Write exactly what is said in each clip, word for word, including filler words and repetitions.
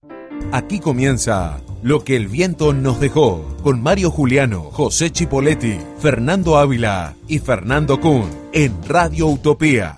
Aquí comienza Lo que el viento nos dejó, con Mario Juliano, José Chipoletti, Fernando Ávila y Fernando Kuhn, en Radio Utopía.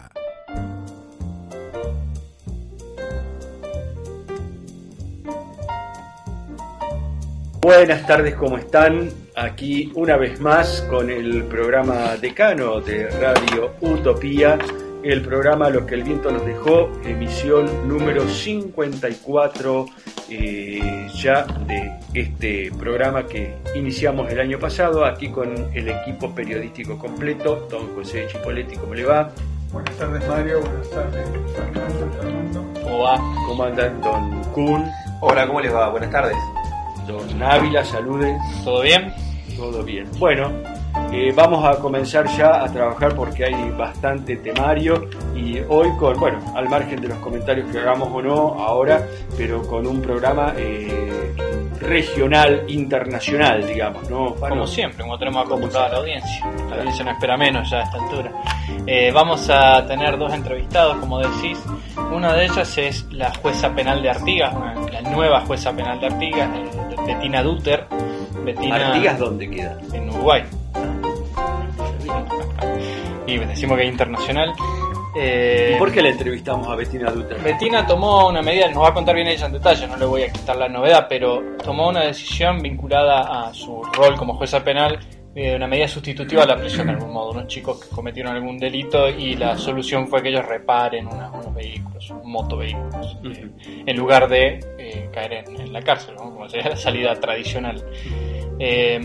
Buenas tardes, ¿cómo están? Aquí una vez más con el programa decano de Radio Utopía, el programa Lo que el viento nos dejó, emisión número cincuenta y cuatro eh, ya de este programa que iniciamos el año pasado, aquí con el equipo periodístico completo. Don José Chipoletti, ¿cómo le va? Buenas tardes, Mario. Buenas tardes, Fernando. Fernando. ¿Cómo va? ¿Cómo andan, don Kuhn? Hola, ¿cómo les va? Buenas tardes. Don Ávila, salude. ¿Todo bien? Todo bien. Bueno, eh, vamos a comenzar ya a trabajar porque hay bastante temario y hoy con, bueno, al margen de los comentarios que hagamos o no ahora, pero con un programa eh, regional, internacional, digamos, ¿no? Bueno, como siempre, como tenemos acostumbrado a la audiencia. La audiencia no espera menos ya a esta altura. Eh, vamos a tener dos entrevistados, como decís. Una de ellas es la jueza penal de Artigas, la nueva jueza penal de Artigas, Bettina Dutter. Bettina, ¿Artigas dónde queda? En Uruguay. Y decimos que es internacional. Eh, ¿Y por qué le entrevistamos a Bettina Dutter? Bettina tomó una medida, nos va a contar bien ella en detalle, no le voy a quitar la novedad, pero tomó una decisión vinculada a su rol como jueza penal, eh, una medida sustitutiva a la prisión de algún modo, unos chicos que cometieron algún delito y la solución fue que ellos reparen una, unos vehículos, motovehículos, uh-huh. eh, en lugar de eh, caer en, en la cárcel, ¿no? Como sería la salida tradicional. Eh,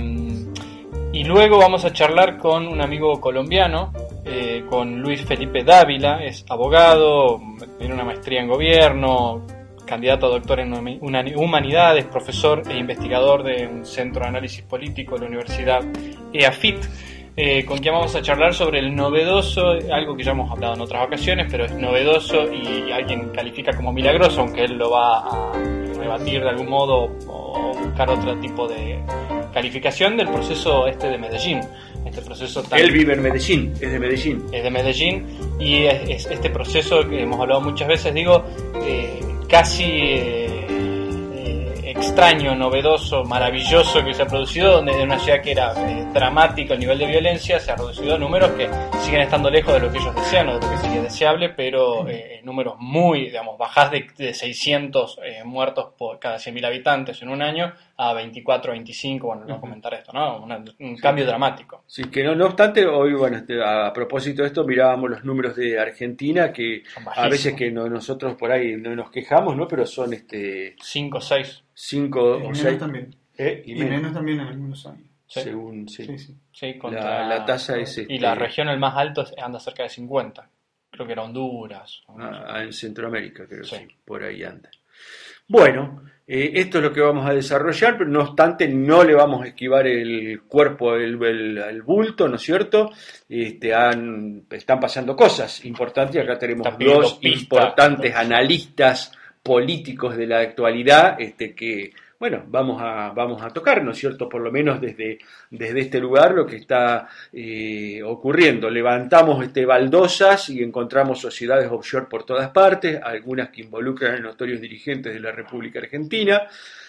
y luego vamos a charlar con un amigo colombiano, eh, con Luis Felipe Dávila, es abogado, tiene una maestría en gobierno, candidato a doctor en humanidades, profesor e investigador de un centro de análisis político de la Universidad E A F I T, eh, con quien vamos a charlar sobre el novedoso, algo que ya hemos hablado en otras ocasiones, pero es novedoso y alguien califica como milagroso, aunque él lo va a rebatir de algún modo o buscar otro tipo de calificación del proceso este de Medellín. Este proceso tan... Él vive en Medellín, es de Medellín. Es de Medellín y es, es este proceso que hemos hablado muchas veces, digo, eh, casi eh, eh, extraño, novedoso, maravilloso que se ha producido, donde de una ciudad que era eh, dramática el nivel de violencia se ha reducido a números que siguen estando lejos de lo que ellos desean o de lo que sigue deseable, pero eh, números muy, digamos, bajás de, de seiscientos eh, muertos por cada cien mil habitantes en un año a veinticuatro, veinticinco, bueno, no voy a comentar esto, ¿no? Una, un sí. cambio dramático. Sí, que no, no obstante, hoy, bueno, este, a propósito de esto, mirábamos los números de Argentina, que a veces que no, nosotros por ahí no nos quejamos, ¿no? Pero son este cinco o seis. cinco o seis. También. ¿Eh? Y, y menos. menos también en algunos años. Sí. Según, sí. sí, sí. sí contra, la, la tasa es... Este, y la región, el más alto, anda cerca de cincuenta. Creo que era Honduras. Ah, en Centroamérica, creo que sí. sí, por ahí anda. Bueno, eh, esto es lo que vamos a desarrollar, pero no obstante no le vamos a esquivar el cuerpo, el, el, el bulto, ¿no es cierto? Este, han, están pasando cosas importantes, acá tenemos dos importantes analistas políticos de la actualidad este, que, bueno, vamos a, vamos a tocar, ¿no es cierto? Por lo menos desde, desde este lugar lo que está eh, ocurriendo. Levantamos este, baldosas y encontramos sociedades offshore por todas partes, algunas que involucran a notorios dirigentes de la República Argentina,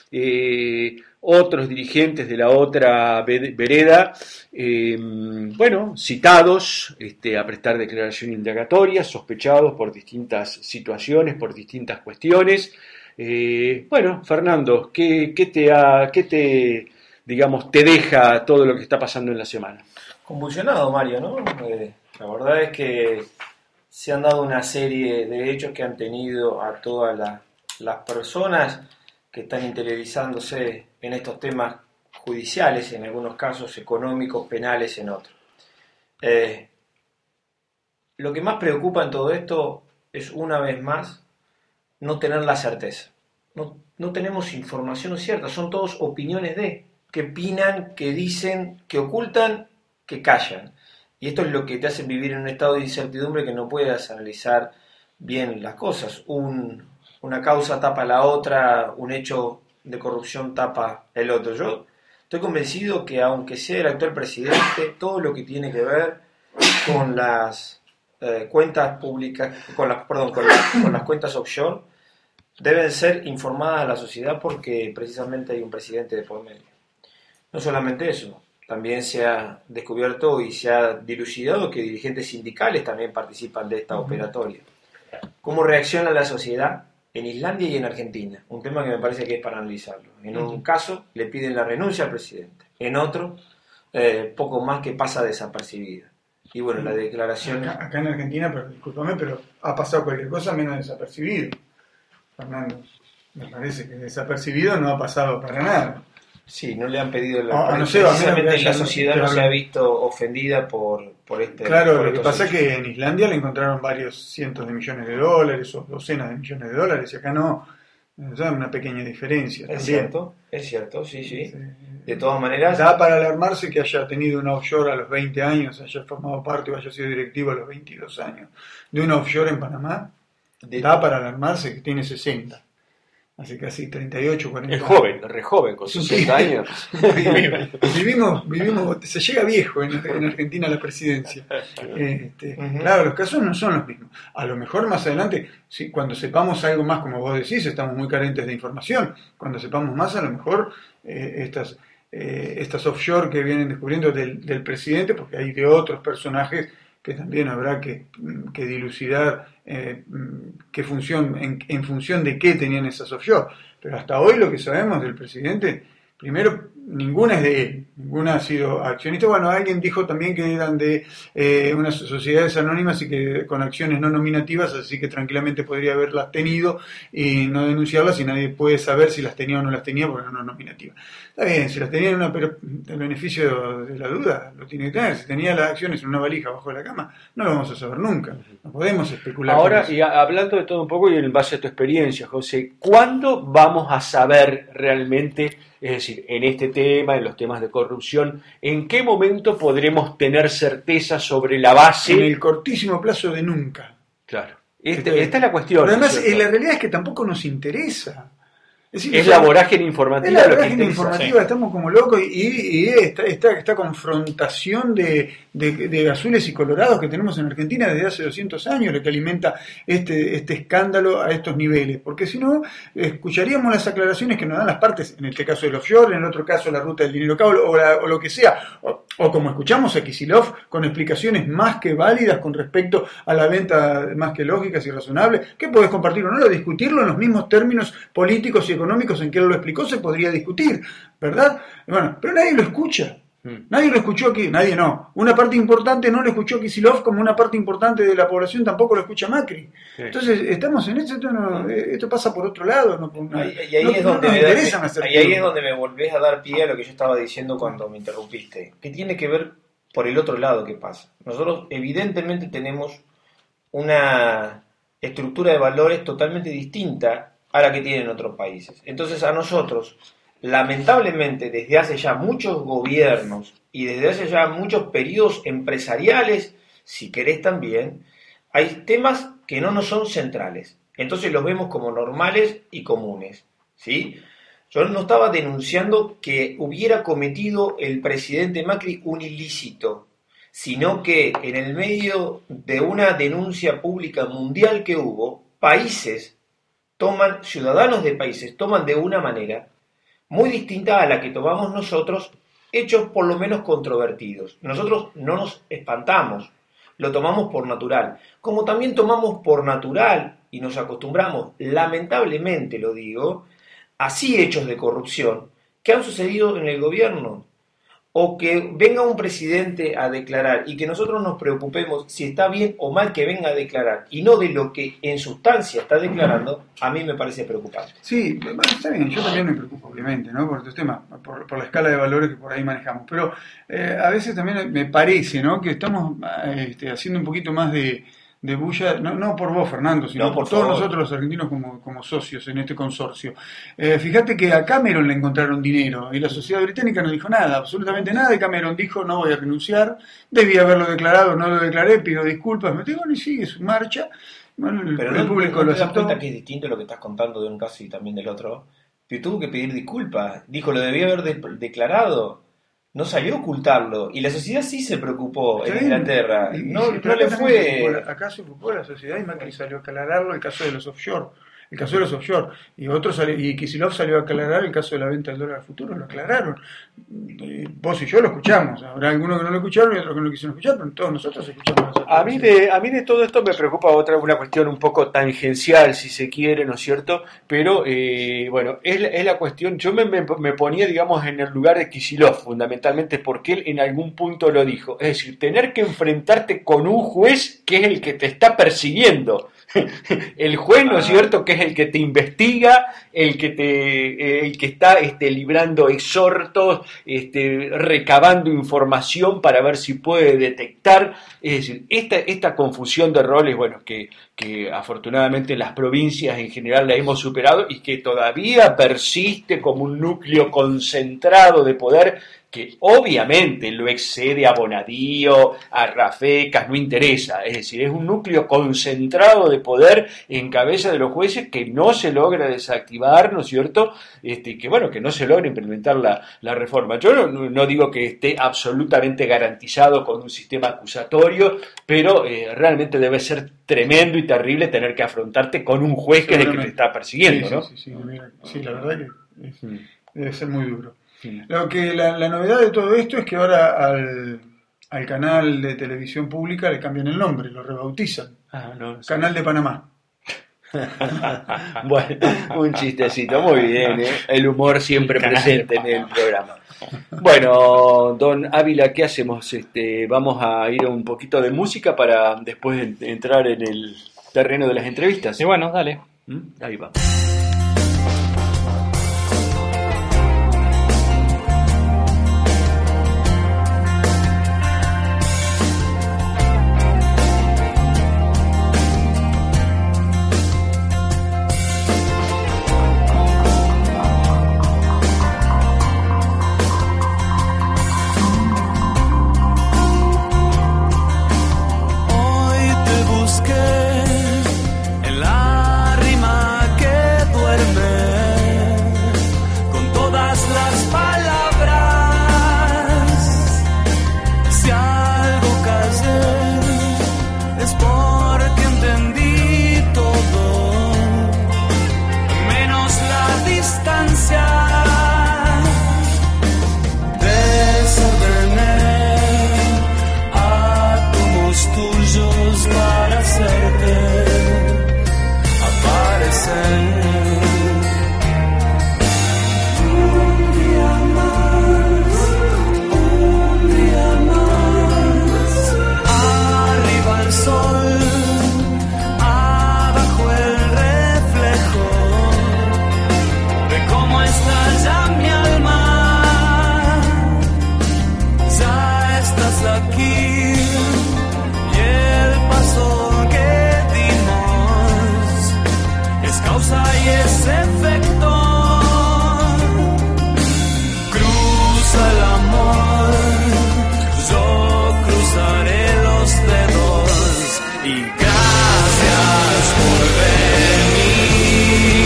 eh, otros dirigentes de la otra vereda, eh, bueno, citados este, a prestar declaración indagatoria, sospechados por distintas situaciones, por distintas cuestiones. Eh, bueno, Fernando, ¿qué, qué te ha, qué te, digamos, te deja todo lo que está pasando en la semana? Convulsionado, Mario, ¿no? Eh, la verdad es que se han dado una serie de hechos que han tenido a todas la, las personas que están interiorizándose en estos temas judiciales, en algunos casos económicos, penales en otros. Eh, lo que más preocupa en todo esto es, una vez más, no tener la certeza. No, no tenemos información cierta, son todos opiniones de, que opinan, que dicen, que ocultan, que callan. Y esto es lo que te hace vivir en un estado de incertidumbre que no puedas analizar bien las cosas. Un, una causa tapa la otra, un hecho de corrupción tapa el otro. Yo estoy convencido que aunque sea el actual presidente, todo lo que tiene que ver con las eh, cuentas públicas, con las, perdón, con, la, con las cuentas offshore, deben ser informadas a la sociedad porque precisamente hay un presidente de por medio. No solamente eso, también se ha descubierto y se ha dilucidado que dirigentes sindicales también participan de esta operatoria. ¿Cómo reacciona la sociedad en Islandia y en Argentina? Un tema que me parece que es para analizarlo. En un caso le piden la renuncia al presidente, en otro eh, poco más que pasa desapercibida. Y bueno, la declaración... Acá, acá en Argentina, pero discúlpame, pero ha pasado cualquier cosa menos desapercibido. Fernando, me parece que desapercibido no ha pasado para nada. Sí, no le han pedido la... Ah, no sé, precisamente haya, la sociedad no se ha visto ofendida por, por este... Claro, por lo que pasa es hechos. que en Islandia le encontraron varios cientos de millones de dólares o docenas de millones de dólares y acá no. O sea, una pequeña diferencia. Es también. cierto, es cierto, sí, sí. Sí. De todas maneras... Da para alarmarse que haya tenido una offshore a los veinte años, haya formado parte o haya sido directivo a los veintidós años de una offshore en Panamá. de- Da para alarmarse que tiene sesenta. Hace casi treinta y ocho, cuarenta Es años. joven, re joven, con sesenta años. vivimos, vivimos, se llega viejo en, en Argentina a la presidencia. Este, Ujú. Claro, los casos no son los mismos. A lo mejor más adelante, si, cuando sepamos algo más, como vos decís, estamos muy carentes de información. Cuando sepamos más, a lo mejor eh, estas, eh, estas offshore que vienen descubriendo del, del presidente, porque hay de otros personajes que también habrá que, que dilucidar eh, qué función, en, en función de qué tenían esas offshore. Pero hasta hoy lo que sabemos del presidente, primero, ninguna es de él, ninguna ha sido accionista. Bueno, alguien dijo también que eran de eh, unas sociedades anónimas y que con acciones no nominativas, así que tranquilamente podría haberlas tenido y no denunciarlas y nadie puede saber si las tenía o no las tenía porque no nominativas. Está bien, si las tenía en una, pero el beneficio de la duda lo tiene que tener. Si tenía las acciones en una valija bajo de la cama, no lo vamos a saber nunca. No podemos especular. Ahora, con eso. y a- hablando de todo un poco y en base a tu experiencia, José, ¿cuándo vamos a saber realmente, es decir, en este tema, en los temas de corrupción, en qué momento podremos tener certeza sobre la base? En el cortísimo plazo de nunca. Claro, Este- Este- esta es la cuestión. Pero ¿no es además, cierto? eh, la realidad es que tampoco nos interesa. Es, decir, Es o sea, la vorágine es informativa la lo que vorágine interesa. informativa, estamos como locos y, y esta, esta, esta confrontación de, de, de azules y colorados que tenemos en Argentina desde hace doscientos años, lo que alimenta este, este escándalo a estos niveles. Porque si no, escucharíamos las aclaraciones que nos dan las partes, en este caso del offshore, en el otro caso la ruta del dinero cabo o, la- o lo que sea. O, o como escuchamos a Kicillof con explicaciones más que válidas con respecto a la venta más que lógicas y razonables, que podés compartir o no, discutirlo en los mismos términos políticos y económicos en que él lo explicó, se podría discutir, ¿verdad? Bueno, pero nadie lo escucha. Mm. Nadie lo escuchó aquí, nadie no. Una parte importante no lo escuchó Kicillof, como una parte importante de la población tampoco lo escucha Macri. Sí. Entonces, estamos en esto, esto, no- esto pasa por otro lado. No, no- Ahí- y ahí no- es no donde nos me da- interesan hacer ahí- ahí es tiempo. donde me volvés a dar pie a lo que yo estaba diciendo cuando me interrumpiste, que tiene que ver por el otro lado que pasa. Nosotros evidentemente tenemos una estructura de valores totalmente distinta a la que tienen otros países. Entonces a nosotros, lamentablemente, desde hace ya muchos gobiernos y desde hace ya muchos periodos empresariales, si querés también, hay temas que no nos son centrales. Entonces los vemos como normales y comunes, ¿sí? Yo no estaba denunciando que hubiera cometido el presidente Macri un ilícito, sino que en el medio de una denuncia pública mundial que hubo, países toman, ciudadanos de países toman de una manera muy distinta a la que tomamos nosotros, hechos por lo menos controvertidos. Nosotros no nos espantamos, lo tomamos por natural. Como también tomamos por natural y nos acostumbramos, lamentablemente lo digo, así hechos de corrupción que han sucedido en el gobierno. O que venga un presidente a declarar y que nosotros nos preocupemos si está bien o mal que venga a declarar y no de lo que en sustancia está declarando, a mí me parece preocupante. Sí, bueno, está bien, yo también me preocupo, obviamente, ¿no? Por estos temas, por, por la escala de valores que por ahí manejamos. Pero eh, a veces también me parece, ¿no? Que estamos eh, este, haciendo un poquito más de, de bulla, no, no por vos, Fernando, sino No, por, por todos favor. nosotros los argentinos como, como socios en este consorcio. Eh, fíjate que a Cameron le encontraron dinero y la sociedad británica no dijo nada, absolutamente nada. Y Cameron dijo, no voy a renunciar, debía haberlo declarado, no lo declaré, pido disculpas, me digo, y sigue su marcha. Bueno, el, Pero el no, público no lo te das aceptó. cuenta que es distinto lo que estás contando de un caso y también del otro. Pero tuvo que pedir disculpas. Dijo, lo debía haber de- declarado. No salió a ocultarlo. Y la sociedad sí se preocupó en Está bien. Inglaterra. Y- y No, sí, no pero le acá también se ocupó fue... la- acá se ocupó la sociedad y Macri salió a aclararlo el caso de los offshore. el caso de los offshore. Y otros salió, y Kicillof salió a aclarar el caso de la venta del dólar al futuro, lo aclararon. Y vos y yo lo escuchamos. Habrá algunos que no lo escucharon y otros que no lo quisieron escuchar, pero todos nosotros escuchamos. A mí de, a mí de todo esto me preocupa otra una cuestión un poco tangencial, si se quiere, ¿no es cierto? Pero, eh, bueno, es la, es la cuestión, yo me, me, me ponía, digamos, en el lugar de Kicillof, fundamentalmente porque él en algún punto lo dijo. Es decir, tener que enfrentarte con un juez que es el que te está persiguiendo. El juez, ¿no es cierto?, que es el que te investiga, el que te, el que está este, librando exhortos, este, recabando información para ver si puede detectar. Es decir, esta, esta confusión de roles, bueno, que, que afortunadamente en las provincias en general la hemos superado y que todavía persiste como un núcleo concentrado de poder que obviamente lo excede a Bonadío, a Rafecas, no interesa, es decir, es un núcleo concentrado de poder en cabeza de los jueces que no se logra desactivar, ¿no es cierto?, este, que bueno, que no se logra implementar la, la reforma. Yo no, no digo que esté absolutamente garantizado con un sistema acusatorio, pero eh, realmente debe ser tremendo y terrible tener que afrontarte con un juez que es el que te está persiguiendo, sí, ¿no? Sí, sí, sí, mira, sí, la verdad que es, Mm. debe ser muy duro. Sí. Lo que la, la novedad de todo esto es que ahora al, al canal de televisión pública le cambian el nombre, lo rebautizan. Ah, no, sí. Canal de Panamá. Bueno, un chistecito, muy bien, ¿eh? El humor siempre El canal presente en el programa. Bueno, don Ávila, ¿qué hacemos? Este, vamos a ir a un poquito de música para después en- entrar en el terreno de las entrevistas. Y bueno, dale. ¿Mm? Ahí va. Hoy te busqué en la rima que duerme con todas las palabras. Si algo callé es porque entendí todo, menos la distancia. Desordené átomos tuyos para hacerte aparecer. Un día más, un día más. Arriba el sol, abajo el reflejo de cómo está ya mi alma. Ya estás aquí y el paso que dimos es causa y es efecto. Cruza el amor, yo cruzaré los dedos y gracias por venir.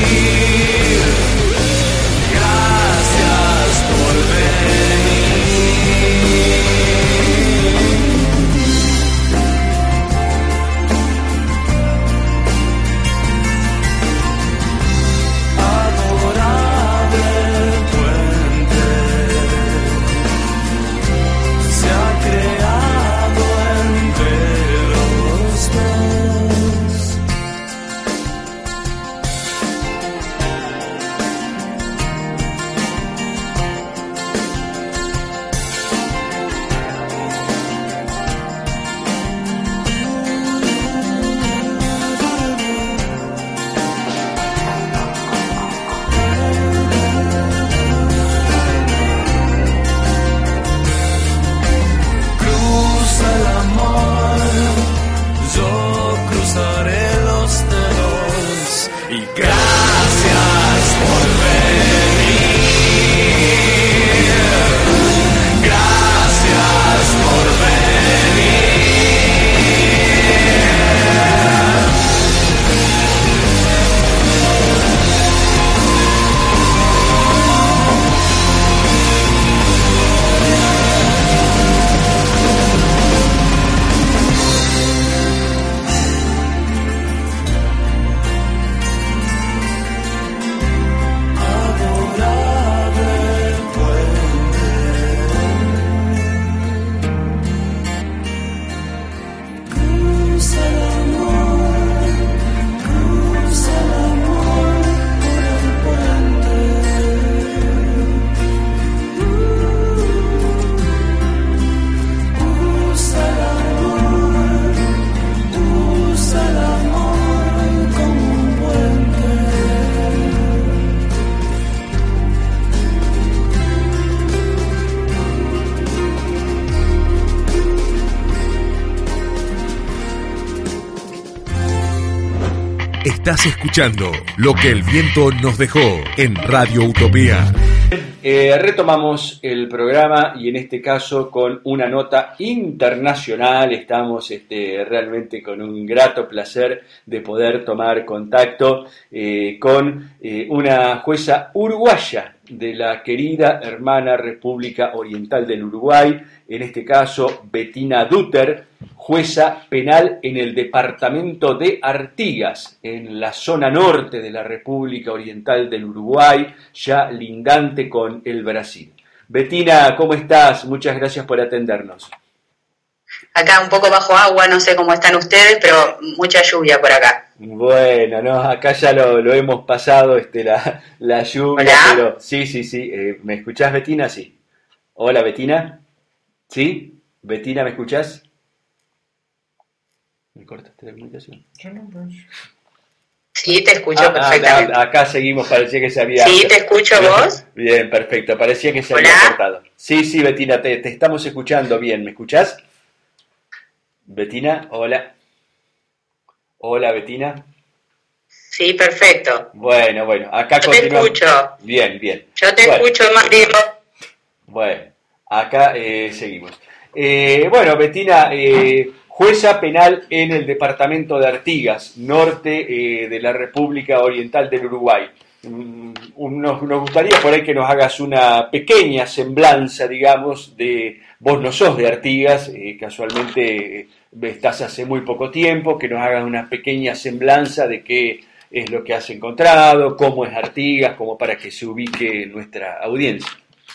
Gracias por venir. Adorarte Estás escuchando Lo que el viento nos dejó en Radio Utopía. Eh, retomamos el programa y en este caso con una nota internacional. Estamos este, realmente con un grato placer de poder tomar contacto eh, con eh, una jueza uruguaya de la querida hermana República Oriental del Uruguay, en este caso Bettina Dutter, jueza penal en el departamento de Artigas, en la zona norte de la República Oriental del Uruguay, ya lindante con el Brasil. Bettina, ¿cómo estás? Muchas gracias por atendernos. Acá un poco bajo agua, no sé cómo están ustedes, pero mucha lluvia por acá. Bueno, no, acá ya lo, lo hemos pasado, este, la, la lluvia, ¿Hola? pero sí, sí, sí. Eh, ¿Me escuchás, Bettina? Sí. Hola, Bettina. ¿Sí? Bettina, ¿me escuchás? ¿Me cortaste la comunicación? Yo no, pero yo- Sí, te escucho Ah, perfectamente. ah, acá seguimos, parecía que se había... Sí, te escucho vos. Bien, perfecto, parecía que se Hola. había cortado. Sí, sí, Bettina, te, te estamos escuchando bien, ¿me escuchás? Bettina, hola. Hola, Bettina. Sí, perfecto. Bueno, bueno, acá Yo te continuamos. escucho. Bien, bien. Yo te Bueno. escucho, Mario. Bueno, acá eh, seguimos. Eh, bueno, Bettina, eh, jueza penal en el departamento de Artigas, norte eh, de la República Oriental del Uruguay. Mm, Nos, nos gustaría por ahí que nos hagas una pequeña semblanza, digamos, de... Vos no sos de Artigas, eh, casualmente eh, estás hace muy poco tiempo, que nos hagas una pequeña semblanza de qué es lo que has encontrado, cómo es Artigas, como para que se ubique nuestra audiencia.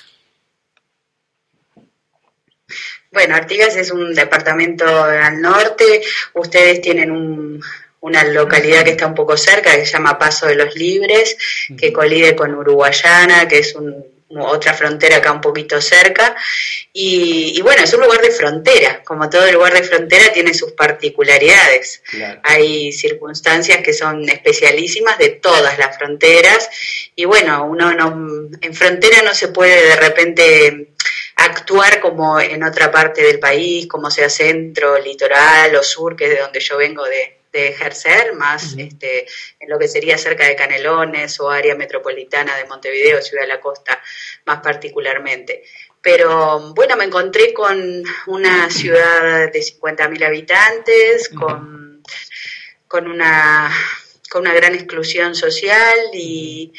Bueno, Artigas es un departamento al norte. Ustedes tienen un, una localidad que está un poco cerca, que se llama Paso de los Libres, que colide con Uruguayana, que es un, otra frontera acá un poquito cerca. Y, y bueno, es un lugar de frontera. Como todo lugar de frontera tiene sus particularidades. Claro. Hay circunstancias que son especialísimas de todas las fronteras. Y bueno, uno no, en frontera no se puede de repente actuar como en otra parte del país, como sea centro, litoral o sur, que es de donde yo vengo de, de ejercer, más uh-huh. este, en lo que sería cerca de Canelones o área metropolitana de Montevideo, Ciudad de la Costa, más particularmente. Pero bueno, me encontré con una ciudad de cincuenta mil habitantes, uh-huh. con, con, una, con una gran exclusión social y...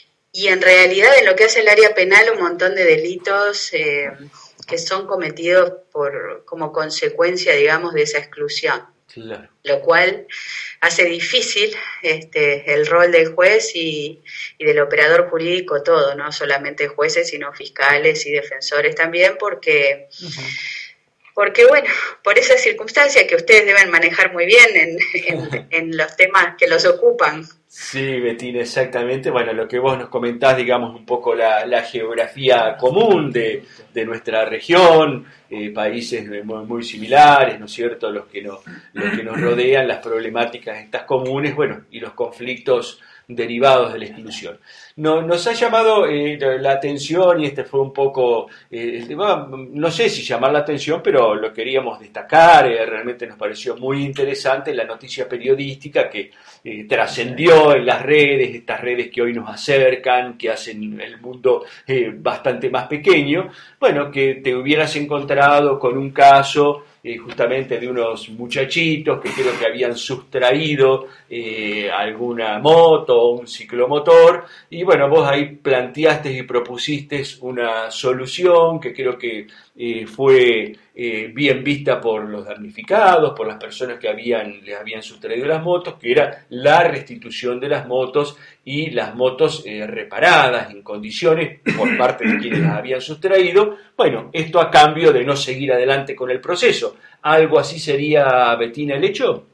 Y en realidad en lo que hace el área penal un montón de delitos eh, que son cometidos por como consecuencia, digamos, de esa exclusión. Claro. Lo cual hace difícil este, el rol del juez y, y del operador jurídico todo, no solamente jueces, sino fiscales y defensores también, porque... Uh-huh. Porque, bueno, por esa circunstancia que ustedes deben manejar muy bien en, en, en los temas que los ocupan. Sí, Bettina, exactamente. Bueno, lo que vos nos comentás, digamos, un poco la, la geografía común de, de nuestra región, eh, países muy, muy similares, ¿no es cierto?, los que, no, los que nos rodean, las problemáticas estas comunes, bueno, y los conflictos derivados de la exclusión. No, nos ha llamado eh, la atención, y este fue un poco, eh, no sé si llamar la atención, pero lo queríamos destacar, eh, realmente nos pareció muy interesante la noticia periodística que eh, trascendió en las redes, estas redes que hoy nos acercan, que hacen el mundo eh, bastante más pequeño, bueno, que te hubieras encontrado con un caso Eh, justamente de unos muchachitos que creo que habían sustraído eh, alguna moto o un ciclomotor, y bueno, vos ahí planteaste y propusiste una solución que creo que eh, fue eh, bien vista por los damnificados, por las personas que habían, les habían sustraído las motos, que era la restitución de las motos y las motos eh, reparadas en condiciones por parte de quienes las habían sustraído. Bueno, esto a cambio de no seguir adelante con el proceso. ¿Algo así sería, Bettina, el hecho?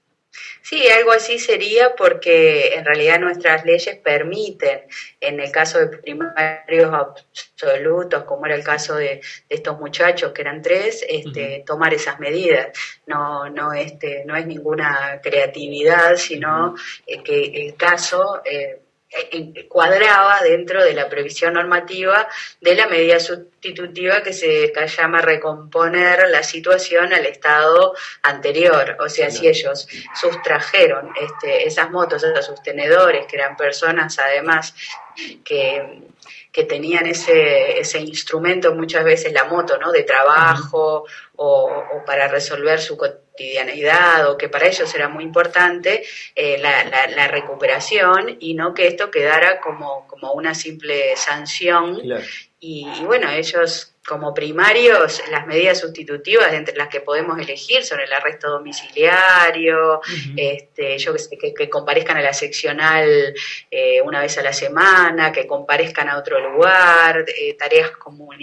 Sí, algo así sería, porque en realidad nuestras leyes permiten, en el caso de primarios absolutos, como era el caso de, de estos muchachos, que eran tres, este, uh-huh. tomar esas medidas. No, no, este, no es ninguna creatividad, sino uh-huh. eh, que el caso... Eh, cuadraba dentro de la previsión normativa de la medida sustitutiva que se llama recomponer la situación al estado anterior. O sea, si ellos sustrajeron este, esas motos a sus tenedores, que eran personas además que, que tenían ese, ese instrumento, muchas veces la moto, ¿no?, de trabajo o, o para resolver su cotidianidad, o que para ellos era muy importante eh, la, la, la recuperación, y no que esto quedara como, como una simple sanción. Claro. Y, y bueno, ellos como primarios, las medidas sustitutivas entre las que podemos elegir son el arresto domiciliario, uh-huh. este, yo que sé, que, que comparezcan a la seccional eh, una vez a la semana, que comparezcan a otro lugar, eh, tareas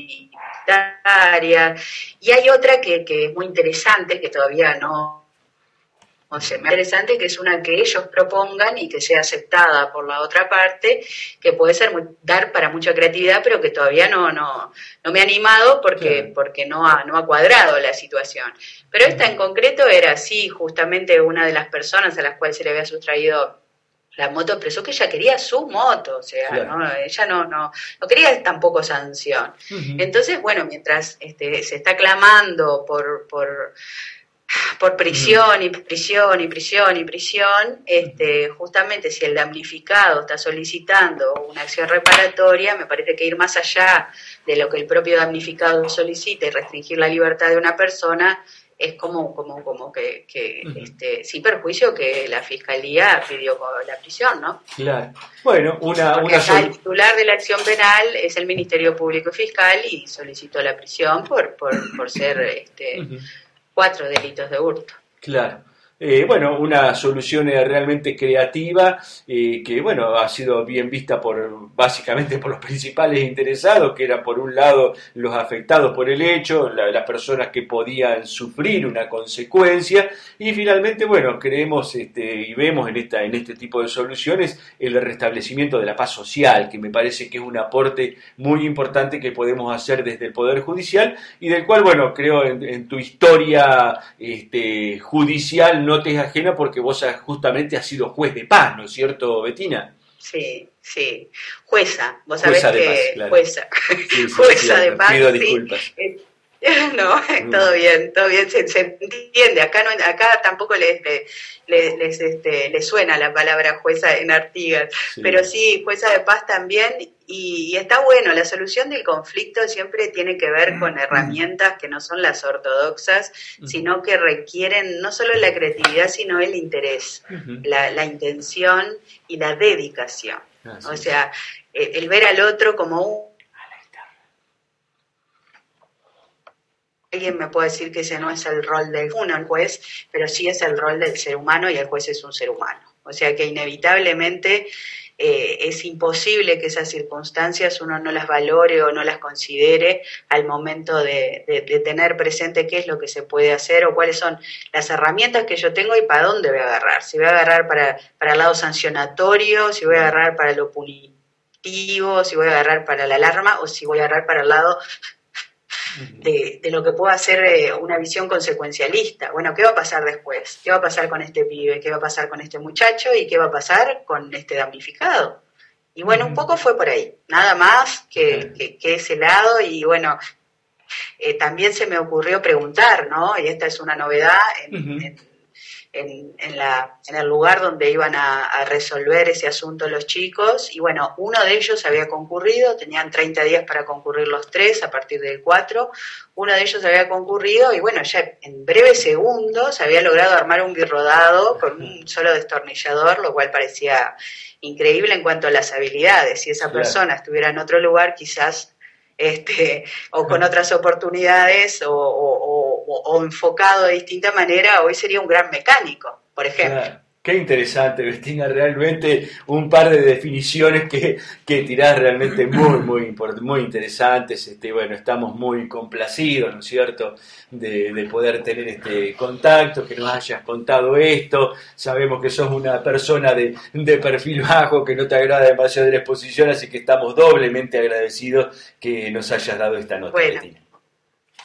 comunitarias. Y hay otra que, que es muy interesante, que todavía no... O sea, muy interesante, que es una que ellos propongan y que sea aceptada por la otra parte, que puede ser muy, dar para mucha creatividad, pero que todavía no no no me ha animado porque sí. porque no ha no ha cuadrado la situación. Pero esta en concreto era así, justamente una de las personas a las cuales se le había sustraído la moto expresó que ella quería su moto, o sea, claro. ¿no? ella no no no quería tampoco sanción. Uh-huh. Entonces, bueno, mientras este se está clamando por por por prisión y prisión y prisión y prisión, este, justamente si el damnificado está solicitando una acción reparatoria, me parece que ir más allá de lo que el propio damnificado solicita y restringir la libertad de una persona es como como como que, que uh-huh. este, sin perjuicio que la Fiscalía pidió la prisión, ¿no? Claro. Bueno, una... Porque una acá el titular de la acción penal es el Ministerio Público y Fiscal y solicitó la prisión por, por, por ser... este uh-huh. cuatro delitos de hurto. Claro. Eh, bueno, una solución eh, realmente creativa eh, que, bueno, ha sido bien vista por básicamente por los principales interesados, que eran por un lado los afectados por el hecho, la, las personas que podían sufrir una consecuencia, y finalmente, bueno, creemos este, y vemos en esta en este tipo de soluciones el restablecimiento de la paz social, que me parece que es un aporte muy importante que podemos hacer desde el Poder Judicial, y del cual, bueno, creo en, en tu historia este, judicial no te es ajena, porque vos justamente has sido juez de paz, ¿no es cierto, Bettina? Sí, sí, jueza, vos sabés jueza que... Paz, claro. Jueza, sí, sí, jueza sí, de paz, pido sí. disculpas. No, mm. todo bien, todo bien, se, se entiende, acá no, acá tampoco les, les, les, este, les suena la palabra jueza en Artigas, sí. Pero sí, jueza de paz también, y, y está bueno, la solución del conflicto siempre tiene que ver con herramientas que no son las ortodoxas, uh-huh. sino que requieren no solo la creatividad, sino el interés, uh-huh. la, la intención y la dedicación, ah, sí. O sea, el, el ver al otro como un... Alguien me puede decir que ese no es el rol del uno, el juez, pero sí es el rol del ser humano, y el juez es un ser humano. O sea que inevitablemente eh, es imposible que esas circunstancias uno no las valore o no las considere al momento de, de, de tener presente qué es lo que se puede hacer o cuáles son las herramientas que yo tengo y para dónde voy a agarrar. Si voy a agarrar para, para el lado sancionatorio, si voy a agarrar para lo punitivo, si voy a agarrar para la alarma o si voy a agarrar para el lado... De, de lo que pueda ser eh, una visión consecuencialista. Bueno, ¿qué va a pasar después? ¿Qué va a pasar con este pibe? ¿Qué va a pasar con este muchacho? ¿Y qué va a pasar con este damnificado? Y bueno, un poco fue por ahí, nada más que, que, que ese lado. Y bueno, eh, también se me ocurrió preguntar, ¿no? Y esta es una novedad en, uh-huh. en, en, en, la, en el lugar donde iban a, a resolver ese asunto los chicos, y bueno, uno de ellos había concurrido, tenían treinta días para concurrir los tres a partir del cuatro, uno de ellos había concurrido y bueno, ya en breves segundos había logrado armar un birrodado con un solo destornillador, lo cual parecía increíble en cuanto a las habilidades. Si esa claro. persona estuviera en otro lugar, quizás Este, o con otras oportunidades o, o, o, o enfocado de distinta manera, hoy sería un gran mecánico, por ejemplo. Claro. Qué interesante, Bettina, realmente un par de definiciones que, que tirás realmente muy, muy, muy interesantes. Este, bueno, estamos muy complacidos, ¿no es cierto?, de, de poder tener este contacto, que nos hayas contado esto. Sabemos que sos una persona de, de perfil bajo, que no te agrada demasiado la exposición, así que estamos doblemente agradecidos que nos hayas dado esta nota, bueno, Bettina.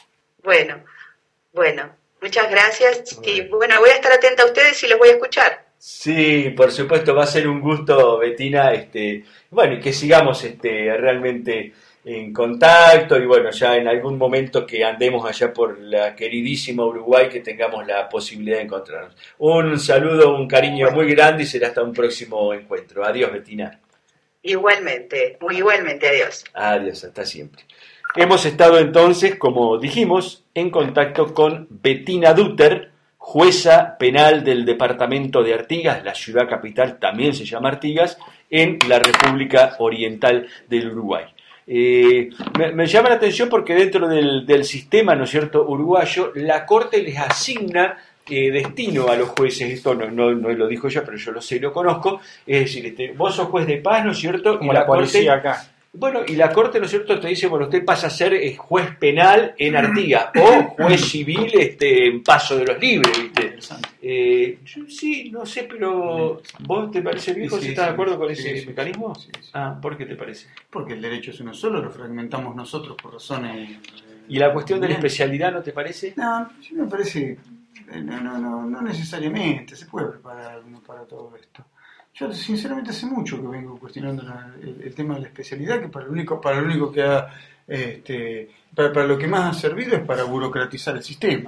Bueno, bueno. Muchas gracias y bueno, voy a estar atenta a ustedes y los voy a escuchar. Sí, por supuesto, va a ser un gusto, Betina, este, bueno, y que sigamos este, realmente en contacto y bueno, ya en algún momento que andemos allá por la queridísima Uruguay, que tengamos la posibilidad de encontrarnos. Un saludo, un cariño muy grande y será hasta un próximo encuentro. Adiós, Betina. Igualmente, muy igualmente, adiós. Adiós, hasta siempre. Hemos estado entonces, como dijimos, en contacto con Betina Dutter, jueza penal del departamento de Artigas, la ciudad capital también se llama Artigas, en la República Oriental del Uruguay. Eh, me, me llama la atención porque dentro del, del sistema, ¿no es cierto?, uruguayo, la Corte les asigna eh, destino a los jueces. Esto no, no, no lo dijo yo, pero yo lo sé y lo conozco. Es decir, este, vos sos juez de paz, ¿no es cierto? Como y la, la policía Corte, acá. bueno, y la Corte, ¿no es cierto?, te dice, bueno, usted pasa a ser eh, juez penal en Artigas o juez civil este, en Paso de los Libres, ¿viste? Eh, yo, sí, no sé, pero ¿vos te parece viejo? Sí, si sí, estás de acuerdo con sí, ese sí, mecanismo? sí, sí. Ah, ¿por qué te parece? Porque el derecho es uno solo, lo fragmentamos nosotros por razones... ¿Y la cuestión de la Bien. especialidad no te parece? No, sí me parece... eh, No, no, no, no necesariamente, se puede preparar uno para todo esto. Yo sinceramente hace mucho que vengo cuestionando la- el, el tema de la especialidad, que para lo único, para lo único que ha, este, para, para lo que más ha servido es para burocratizar el sistema.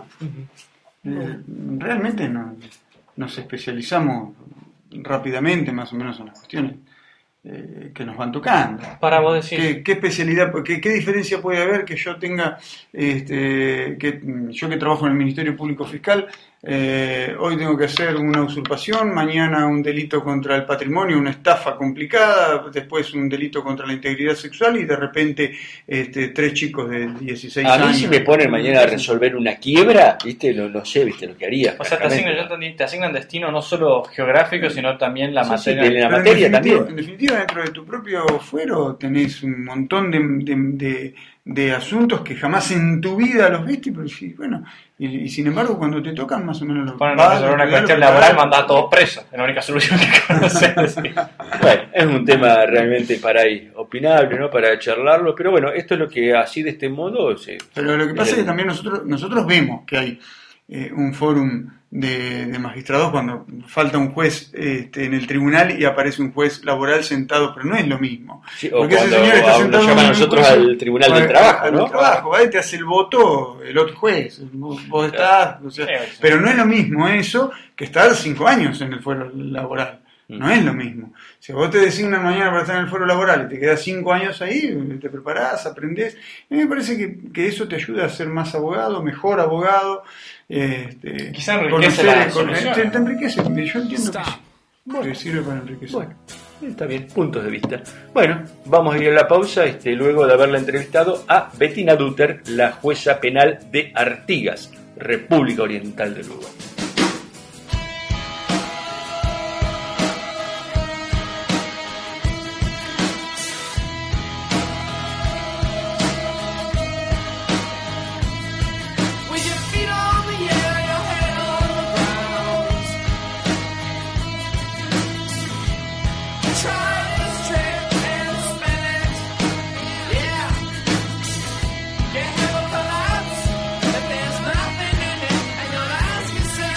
Eh, realmente no, nos especializamos rápidamente más o menos en las cuestiones eh, que nos van tocando. Para vos decir, ¿Qué, qué especialidad, qué, qué diferencia puede haber que yo tenga, este, que yo que trabajo en el Ministerio Público Fiscal, eh, hoy tengo que hacer una usurpación, mañana un delito contra el patrimonio, una estafa complicada, después un delito contra la integridad sexual y de repente este, tres chicos de dieciséis A años? mí si me ponen mañana a resolver una quiebra, ¿viste? Lo, no sé, ¿viste? Lo que haría. o sea, te asignan, yo entendí, te asignan destino no solo geográfico, sino también la Sí, sí, materia. de la Pero materia en definitiva, también. en definitiva, dentro de tu propio fuero tenés un montón de, de, de, de asuntos que jamás en tu vida los viste, pero sí, bueno, y, y sin embargo cuando te tocan más o menos los Ponen a resolver una cuestión laboral, mandar a todos presos. Es la única solución que conoces. Sí. Bueno, es un tema realmente para ahí opinable, ¿no? Para charlarlo, pero bueno, esto es lo que así de este modo se... Pero lo que pasa Bien. es que también nosotros, nosotros vemos que hay eh, un fórum de, de magistrados cuando falta un juez este, en el tribunal y aparece un juez laboral sentado, pero no es lo mismo. Sí, o Porque ese cuando señor está a- sentado nos llaman en a un nosotros curso- al Tribunal al- del Trabajo, al ¿no? trabajo, ¿vale? Te hace el voto el otro juez, vos, vos estás, o sea, Sí, sí. pero no es lo mismo eso que estar cinco años en el fuero laboral. No es lo mismo. Si vos te designan mañana para estar en el foro laboral y te quedas cinco años ahí, te preparás, aprendés. A mí me parece que, que eso te ayuda a ser más abogado, mejor abogado. Este, Quizá enriquece la solución, te, ¿no? te enriquece. Yo entiendo que sí. Que sirve para enriquecer. Bueno, está bien, puntos de vista. Bueno, vamos a ir a la pausa, este, luego de haberla entrevistado a Betina Dutter, la jueza penal de Artigas, República Oriental del Uruguay. With your feet on the air, your head on the ground. Try this trick and spin it. Yeah. Your head will collapse if there's nothing in it, and you'll ask yourself.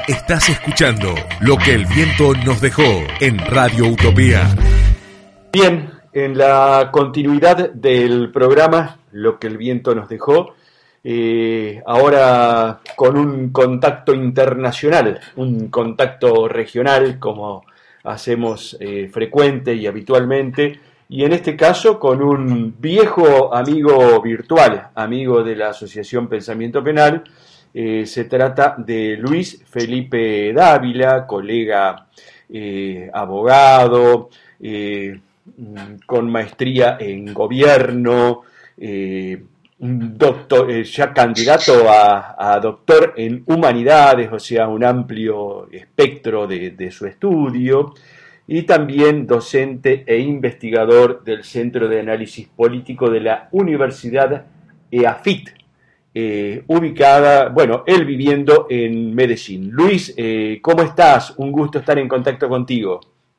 Estás escuchando Lo que el viento nos dejó en Radio Utopía. Bien, en la continuidad del programa Lo que el viento nos dejó, eh, ahora con un contacto internacional, un contacto regional como hacemos eh, frecuente y habitualmente, y en este caso con un viejo amigo virtual, amigo de la Asociación Pensamiento Penal. Eh, se trata de Luis Felipe Dávila, colega eh, abogado, eh, con maestría en gobierno, eh, doctor, eh, ya candidato a, a doctor en humanidades, o sea, un amplio espectro de, de su estudio, y también docente e investigador del Centro de Análisis Político de la Universidad E A F I T, eh, ubicada, bueno, él viviendo en Medellín. Luis, eh, ¿cómo estás? Un gusto estar en contacto contigo.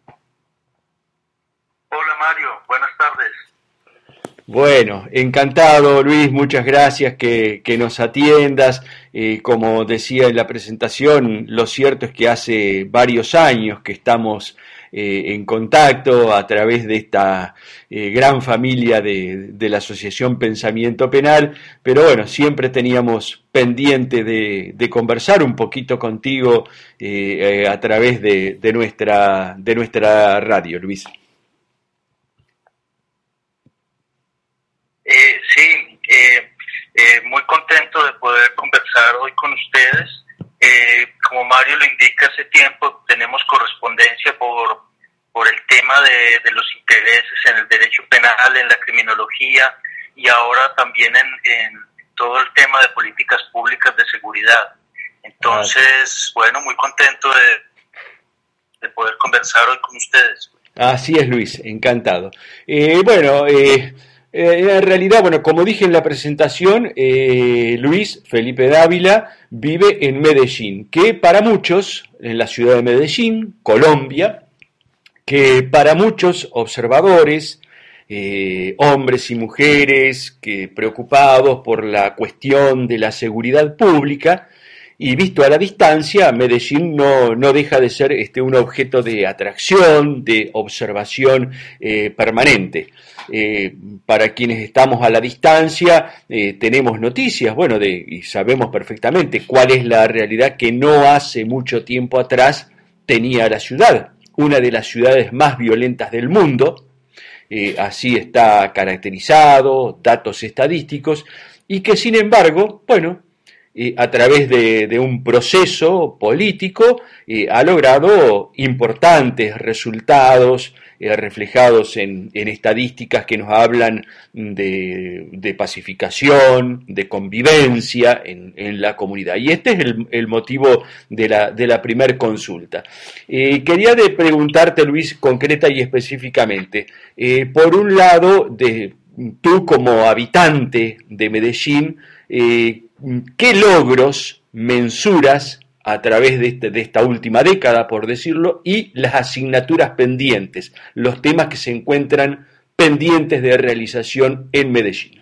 Hola Mario, buenas tardes. Bueno, encantado Luis, muchas gracias que, que nos atiendas. Eh, como decía en la presentación, lo cierto es que hace varios años que estamos eh, en contacto a través de esta eh, gran familia de, de la Asociación Pensamiento Penal, pero bueno, siempre teníamos pendiente de, de conversar un poquito contigo eh, eh, a través de, de, nuestra, de nuestra radio, Luis. Eh, sí, eh, eh, muy contento de poder conversar hoy con ustedes. Eh, como Mario lo indica, hace tiempo tenemos correspondencia por, por el tema de, de los intereses en el derecho penal, en la criminología y ahora también en, en todo el tema de políticas públicas de seguridad. Entonces, bueno, muy contento de, de poder conversar hoy con ustedes. Así es, Luis, encantado. Eh, bueno, eh... Eh, en realidad, bueno, como dije en la presentación, eh, Luis Felipe Dávila vive en Medellín, que para muchos, en la ciudad de Medellín, Colombia, que para muchos observadores, eh, hombres y mujeres que preocupados por la cuestión de la seguridad pública, y visto a la distancia, Medellín no, no deja de ser este, un objeto de atracción, de observación eh, permanente. Eh, para quienes estamos a la distancia, eh, tenemos noticias, bueno, de, y sabemos perfectamente cuál es la realidad que no hace mucho tiempo atrás tenía la ciudad, una de las ciudades más violentas del mundo, eh, así está caracterizado, datos estadísticos, y que sin embargo, bueno, Eh, a través de, de un proceso político eh, ha logrado importantes resultados eh, reflejados en, en estadísticas que nos hablan de, de pacificación, de convivencia en, en la comunidad. Y este es el, el motivo de la, de la primer consulta. Eh, quería de preguntarte, Luis, concreta y específicamente, eh, por un lado, de, tú como habitante de Medellín, eh, ¿qué logros mensuras a través de, este, de esta última década, por decirlo, y las asignaturas pendientes, los temas que se encuentran pendientes de realización en Medellín?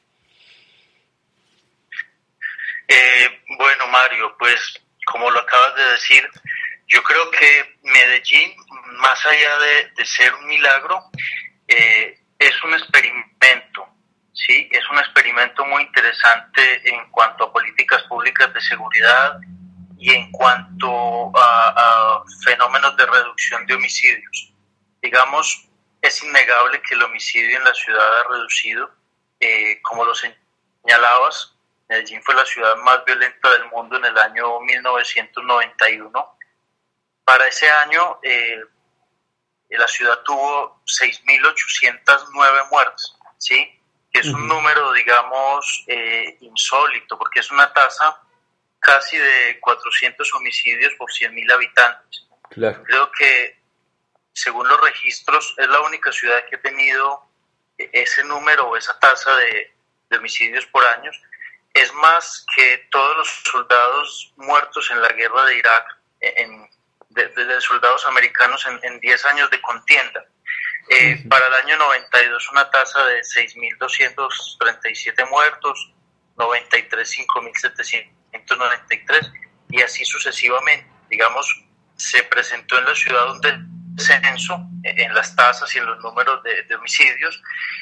Eh, bueno, Mario, pues como lo acabas de decir, yo creo que Medellín, más allá de, de ser un milagro, eh, es un experimento. Sí, es un experimento muy interesante en cuanto a políticas públicas de seguridad y en cuanto a, a fenómenos de reducción de homicidios. Digamos, es innegable que el homicidio en la ciudad ha reducido. Eh, como lo señalabas, Medellín fue la ciudad más violenta del mundo en el año mil novecientos noventa y uno. Para ese año, eh, la ciudad tuvo seis mil ochocientas nueve muertes, ¿sí? Que es un número, digamos, eh, insólito, porque es una tasa casi de cuatrocientos homicidios por cien mil habitantes. Claro. Creo que, según los registros, es la única ciudad que ha tenido ese número o esa tasa de, de homicidios por año. Es más que todos los soldados muertos en la guerra de Irak, en, de, de soldados americanos en, en diez años de contienda. Eh, para el año noventa y dos una tasa de seis mil doscientos treinta y siete muertos, noventa y tres cinco mil setecientos noventa y tres, y así sucesivamente. Digamos, se presentó en la ciudad un descenso en las tasas y en los números de, de homicidios,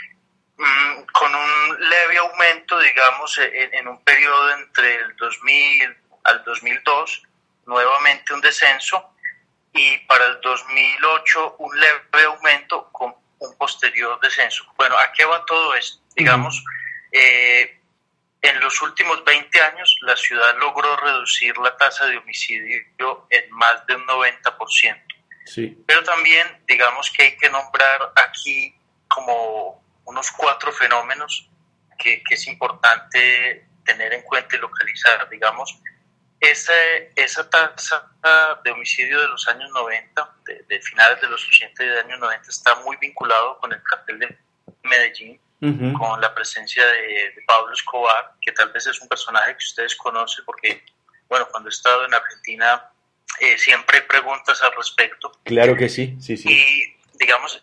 mmm, con un leve aumento, digamos, en, en un periodo entre el dos mil al dos mil dos, nuevamente un descenso, y para el dos mil ocho un leve aumento con un posterior descenso. Bueno, ¿a qué va todo esto? Digamos, eh, en los últimos veinte años la ciudad logró reducir la tasa de homicidio en más de un noventa por ciento. Sí. Pero también, digamos que hay que nombrar aquí como unos cuatro fenómenos que, que es importante tener en cuenta y localizar. Digamos, esa, esa tasa de homicidio de los años noventa, de, de finales de los ochenta y de años noventa, está muy vinculado con el cartel de Medellín, uh-huh. con la presencia de, de Pablo Escobar, que tal vez es un personaje que ustedes conocen porque, bueno, cuando he estado en Argentina eh, siempre hay preguntas al respecto. Claro que sí, sí, sí. Y, digamos,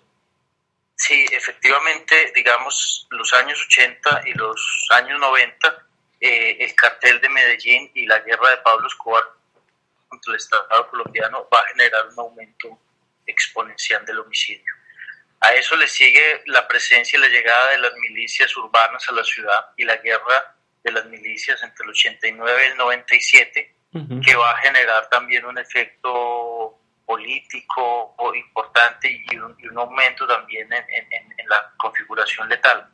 sí, efectivamente, digamos, los años ochenta y los años noventa, eh, el cartel de Medellín y la guerra de Pablo Escobar contra el Estado colombiano va a generar un aumento exponencial del homicidio. A eso le sigue la presencia y la llegada de las milicias urbanas a la ciudad y la guerra de las milicias entre el ochenta y nueve y el noventa y siete, uh-huh. que va a generar también un efecto político importante y un, y un aumento también en, en, en la configuración letal.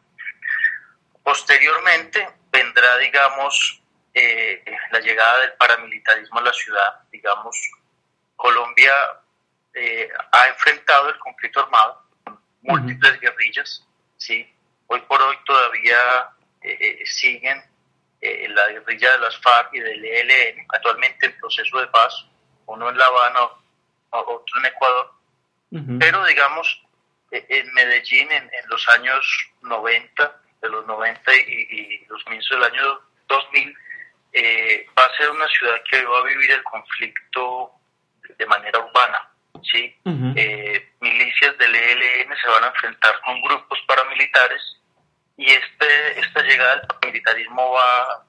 Posteriormente vendrá, digamos, eh, la llegada del paramilitarismo a la ciudad. Digamos, Colombia eh, ha enfrentado el conflicto armado, múltiples uh-huh. guerrillas, ¿sí? Hoy por hoy todavía eh, siguen eh, la guerrilla de las FARC y del E L N, actualmente en proceso de paz, uno en La Habana, otro en Ecuador, uh-huh. pero digamos, eh, en Medellín en, en los años noventa, de los noventa y, y los inicios del año dos mil, eh, va a ser una ciudad que va a vivir el conflicto de manera urbana. ¿Sí? Uh-huh. Eh, milicias del E L N se van a enfrentar con grupos paramilitares y este esta llegada del paramilitarismo va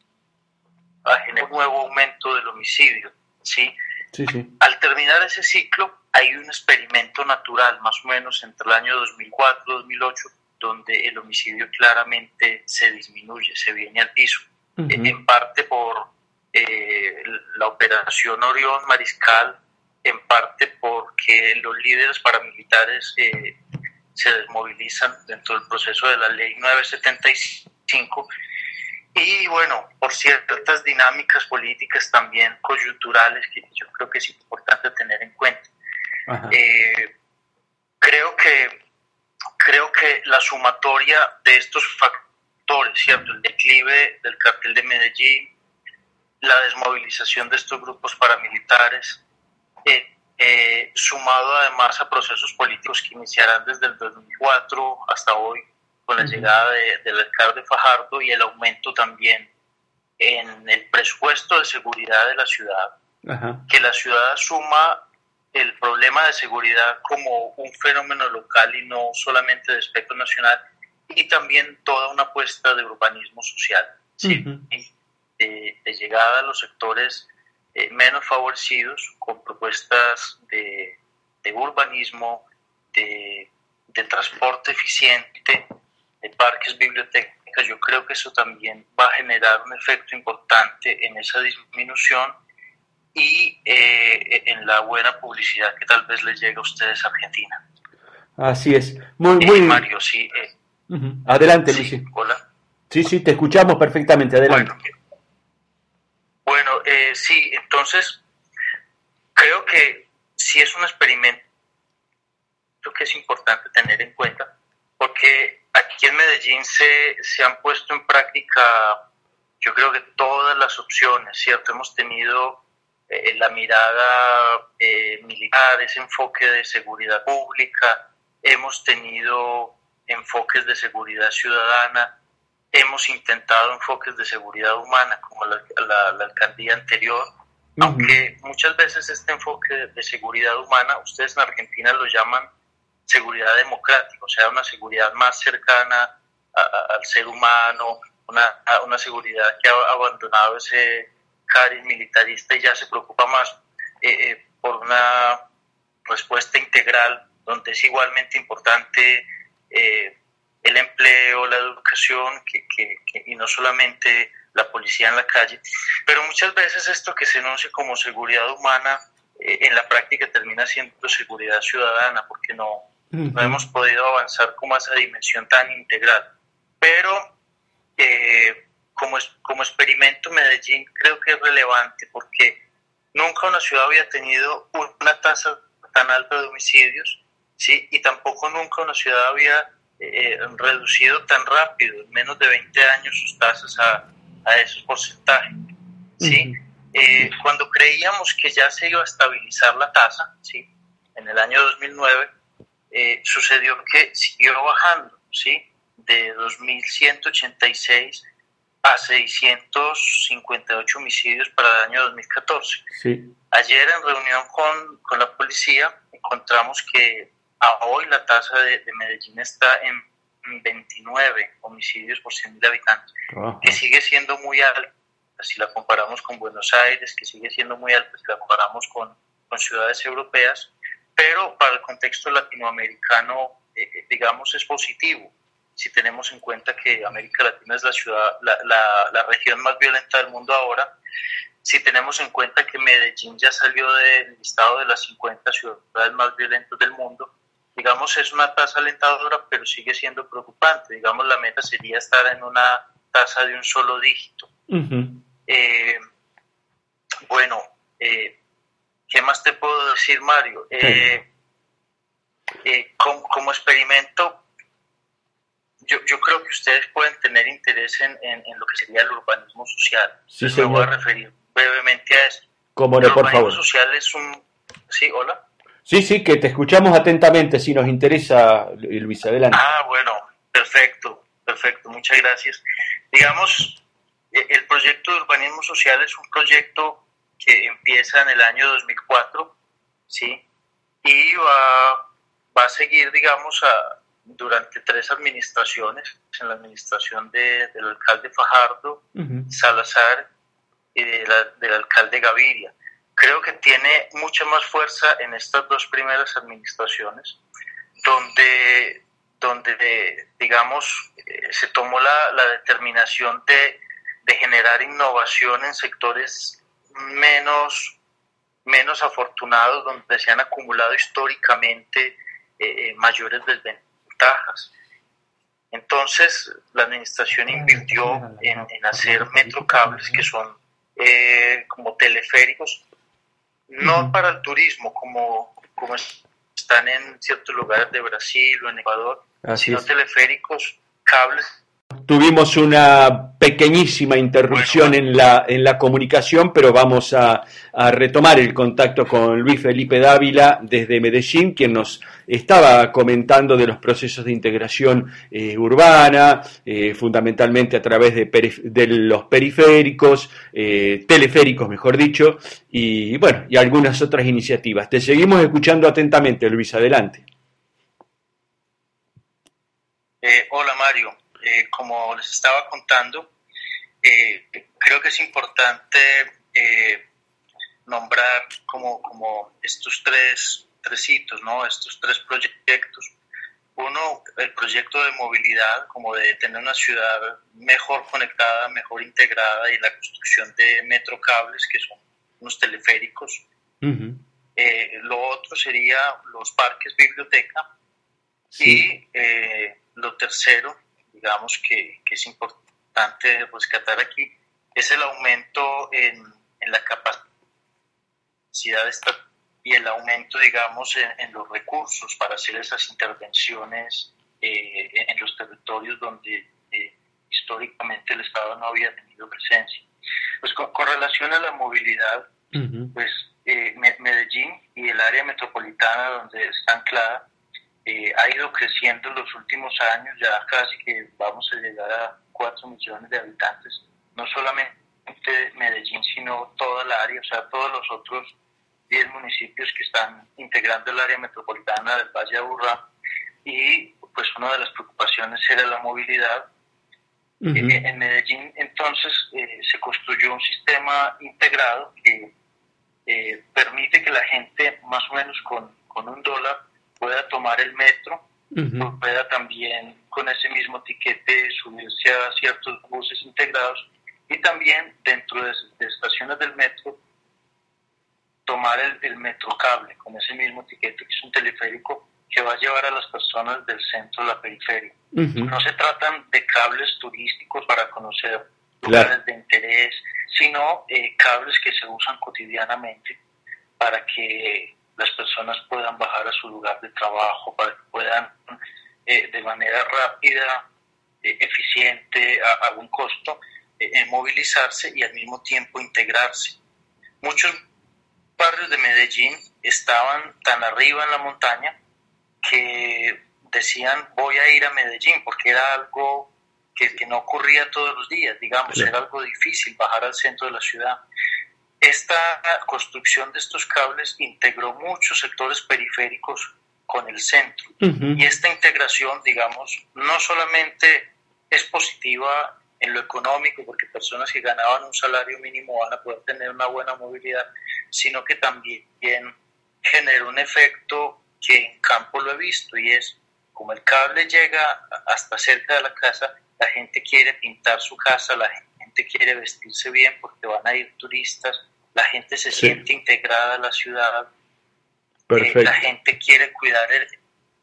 a generar un nuevo aumento del homicidio. ¿Sí? Sí, sí. Al terminar ese ciclo hay un experimento natural más o menos entre el año dos mil cuatro y dos mil ocho donde el homicidio claramente se disminuye, se viene al piso, uh-huh. en parte por eh, la operación Orión Mariscal, en parte porque los líderes paramilitares eh, se desmovilizan dentro del proceso de la ley nueve setenta y cinco y bueno, por ciertas dinámicas políticas también coyunturales que yo creo que es importante tener en cuenta. Eh, creo que creo que la sumatoria de estos factores, ¿cierto? El declive del cartel de Medellín, la desmovilización de estos grupos paramilitares, Eh, eh, sumado además a procesos políticos que iniciarán desde el dos mil cuatro hasta hoy con la uh-huh. llegada de, del alcalde Fajardo y el aumento también en el presupuesto de seguridad de la ciudad, uh-huh. que la ciudad asuma el problema de seguridad como un fenómeno local y no solamente de aspecto nacional, y también toda una apuesta de urbanismo social, ¿sí? uh-huh. de, de llegada a los sectores Eh, menos favorecidos con propuestas de, de urbanismo, de, de transporte eficiente, de parques, bibliotecas. Yo creo que eso también va a generar un efecto importante en esa disminución y eh, en la buena publicidad que tal vez les llegue a ustedes a Argentina. Así es. Muy, muy... Eh, Mario, sí. Eh, uh-huh. Adelante, sí, Luis. Hola. Sí, sí, te escuchamos perfectamente. Adelante. Bueno, Bueno, eh, sí, entonces creo que sí es un experimento que es importante tener en cuenta, porque aquí en Medellín se, se han puesto en práctica, yo creo que todas las opciones, ¿cierto? Hemos tenido eh, la mirada eh, militar, ese enfoque de seguridad pública, hemos tenido enfoques de seguridad ciudadana, hemos intentado enfoques de seguridad humana, como la, la, la alcaldía anterior, uh-huh. aunque muchas veces este enfoque de, de seguridad humana, ustedes en Argentina lo llaman seguridad democrática, o sea, una seguridad más cercana a, a, al ser humano, una, a una seguridad que ha abandonado ese sicaria, militarista, y ya se preocupa más eh, eh, por una respuesta integral, donde es igualmente importante eh, el empleo, la educación, que, que, que, y no solamente la policía en la calle. Pero muchas veces esto que se enuncia como seguridad humana, eh, en la práctica termina siendo seguridad ciudadana, porque no, uh-huh. no hemos podido avanzar como a esa dimensión tan integral. Pero eh, como, es, como experimento, Medellín creo que es relevante, porque nunca una ciudad había tenido una tasa tan alta de homicidios, ¿sí? Y tampoco nunca una ciudad había eh, reducido tan rápido, en menos de veinte años, sus tasas a, a esos porcentajes, ¿sí? Uh-huh. Eh, cuando creíamos que ya se iba a estabilizar la tasa, ¿sí? En el año dos mil nueve, eh, sucedió que siguió bajando, ¿sí? De dos mil ciento ochenta y seis a seiscientos cincuenta y ocho homicidios para el año dos mil catorce. Sí. Ayer, en reunión con, con la policía, encontramos que a hoy la tasa de, de Medellín está en veintinueve homicidios por cien mil habitantes, uh-huh. que sigue siendo muy alta si la comparamos con Buenos Aires, que sigue siendo muy alta si la comparamos con, con ciudades europeas, pero para el contexto latinoamericano, eh, digamos, es positivo, si tenemos en cuenta que América Latina es la ciudad, la, la, la región más violenta del mundo ahora, si tenemos en cuenta que Medellín ya salió del listado de las cincuenta ciudades más violentas del mundo, digamos, es una tasa alentadora, pero sigue siendo preocupante. Digamos, la meta sería estar en una tasa de un solo dígito. Uh-huh. Eh, bueno, eh, ¿qué más te puedo decir, Mario? Eh, eh, como, como experimento, yo, yo creo que ustedes pueden tener interés en, en, en lo que sería el urbanismo social. Sí, me voy a referir brevemente a eso. ¿Cómo no, por favor? El urbanismo social es un... Sí, hola. Sí, sí, que te escuchamos atentamente, si nos interesa, Luis, adelante. Ah, bueno, perfecto, perfecto, muchas gracias. Digamos, el proyecto de urbanismo social es un proyecto que empieza en el año dos mil cuatro, ¿sí? Y va, va a seguir, digamos, a, durante tres administraciones, en la administración de, del alcalde Fajardo, uh-huh. Salazar y de la, del alcalde Gaviria. Creo que tiene mucha más fuerza en estas dos primeras administraciones, donde, donde digamos, eh, se tomó la, la determinación de, de generar innovación en sectores menos, menos afortunados, donde se han acumulado históricamente eh, mayores desventajas. Entonces, la administración invirtió en, en hacer metrocables, que son eh, como teleféricos, no uh-huh. para el turismo, como, como están en ciertos lugares de Brasil o en Ecuador, Así sino es. teleféricos, cables. Tuvimos una pequeñísima interrupción bueno, en la en la comunicación, pero vamos a, a retomar el contacto con Luis Felipe Dávila desde Medellín, quien nos estaba comentando de los procesos de integración eh, urbana, eh, fundamentalmente a través de, perif- de los periféricos, eh, teleféricos mejor dicho, y bueno, y algunas otras iniciativas. Te seguimos escuchando atentamente, Luis, adelante. Eh, hola, Mario. Eh, como les estaba contando, eh, creo que es importante eh, nombrar como, como estos tres, tres hitos, ¿no? Estos tres proyectos. Uno, el proyecto de movilidad, como de tener una ciudad mejor conectada, mejor integrada, y la construcción de metrocables, que son unos teleféricos. Uh-huh. Eh, lo otro sería los parques biblioteca. Sí. Y eh, lo tercero, digamos que, que es importante rescatar aquí, es el aumento en, en la capacidad estatal y el aumento, digamos, en, en los recursos para hacer esas intervenciones eh, en los territorios donde eh, históricamente el Estado no había tenido presencia. Pues con, con relación a la movilidad, uh-huh. pues eh, Medellín y el área metropolitana donde está anclada, Eh, ha ido creciendo en los últimos años, ya casi que vamos a llegar a cuatro millones de habitantes, no solamente Medellín, sino toda el área, o sea, todos los otros diez municipios que están integrando el área metropolitana del Valle de Aburrá, y pues una de las preocupaciones era la movilidad. Uh-huh. Eh, en Medellín entonces eh, se construyó un sistema integrado que eh, permite que la gente más o menos con, con un dólar pueda tomar el metro, uh-huh. pueda también con ese mismo tiquete subirse a ciertos buses integrados y también dentro de, de estaciones del metro tomar el, el metrocable con ese mismo tiquete, que es un teleférico que va a llevar a las personas del centro a la periferia. Uh-huh. No se tratan de cables turísticos para conocer lugares claro. de interés, sino eh, cables que se usan cotidianamente para que las personas puedan bajar a su lugar de trabajo, para que puedan eh, de manera rápida, eh, eficiente, a, a un costo, eh, movilizarse y al mismo tiempo integrarse. Muchos barrios de Medellín estaban tan arriba en la montaña que decían voy a ir a Medellín porque era algo que, que no ocurría todos los días, digamos, sí. era algo difícil bajar al centro de la ciudad. Esta construcción de estos cables integró muchos sectores periféricos con el centro uh-huh. y esta integración, digamos, no solamente es positiva en lo económico porque personas que ganaban un salario mínimo van a poder tener una buena movilidad, sino que también genera un efecto que en campo lo he visto y es como el cable llega hasta cerca de la casa, la gente quiere pintar su casa, la gente quiere vestirse bien porque van a ir turistas, la gente se sí. siente integrada a la ciudad, eh, la gente quiere cuidar el,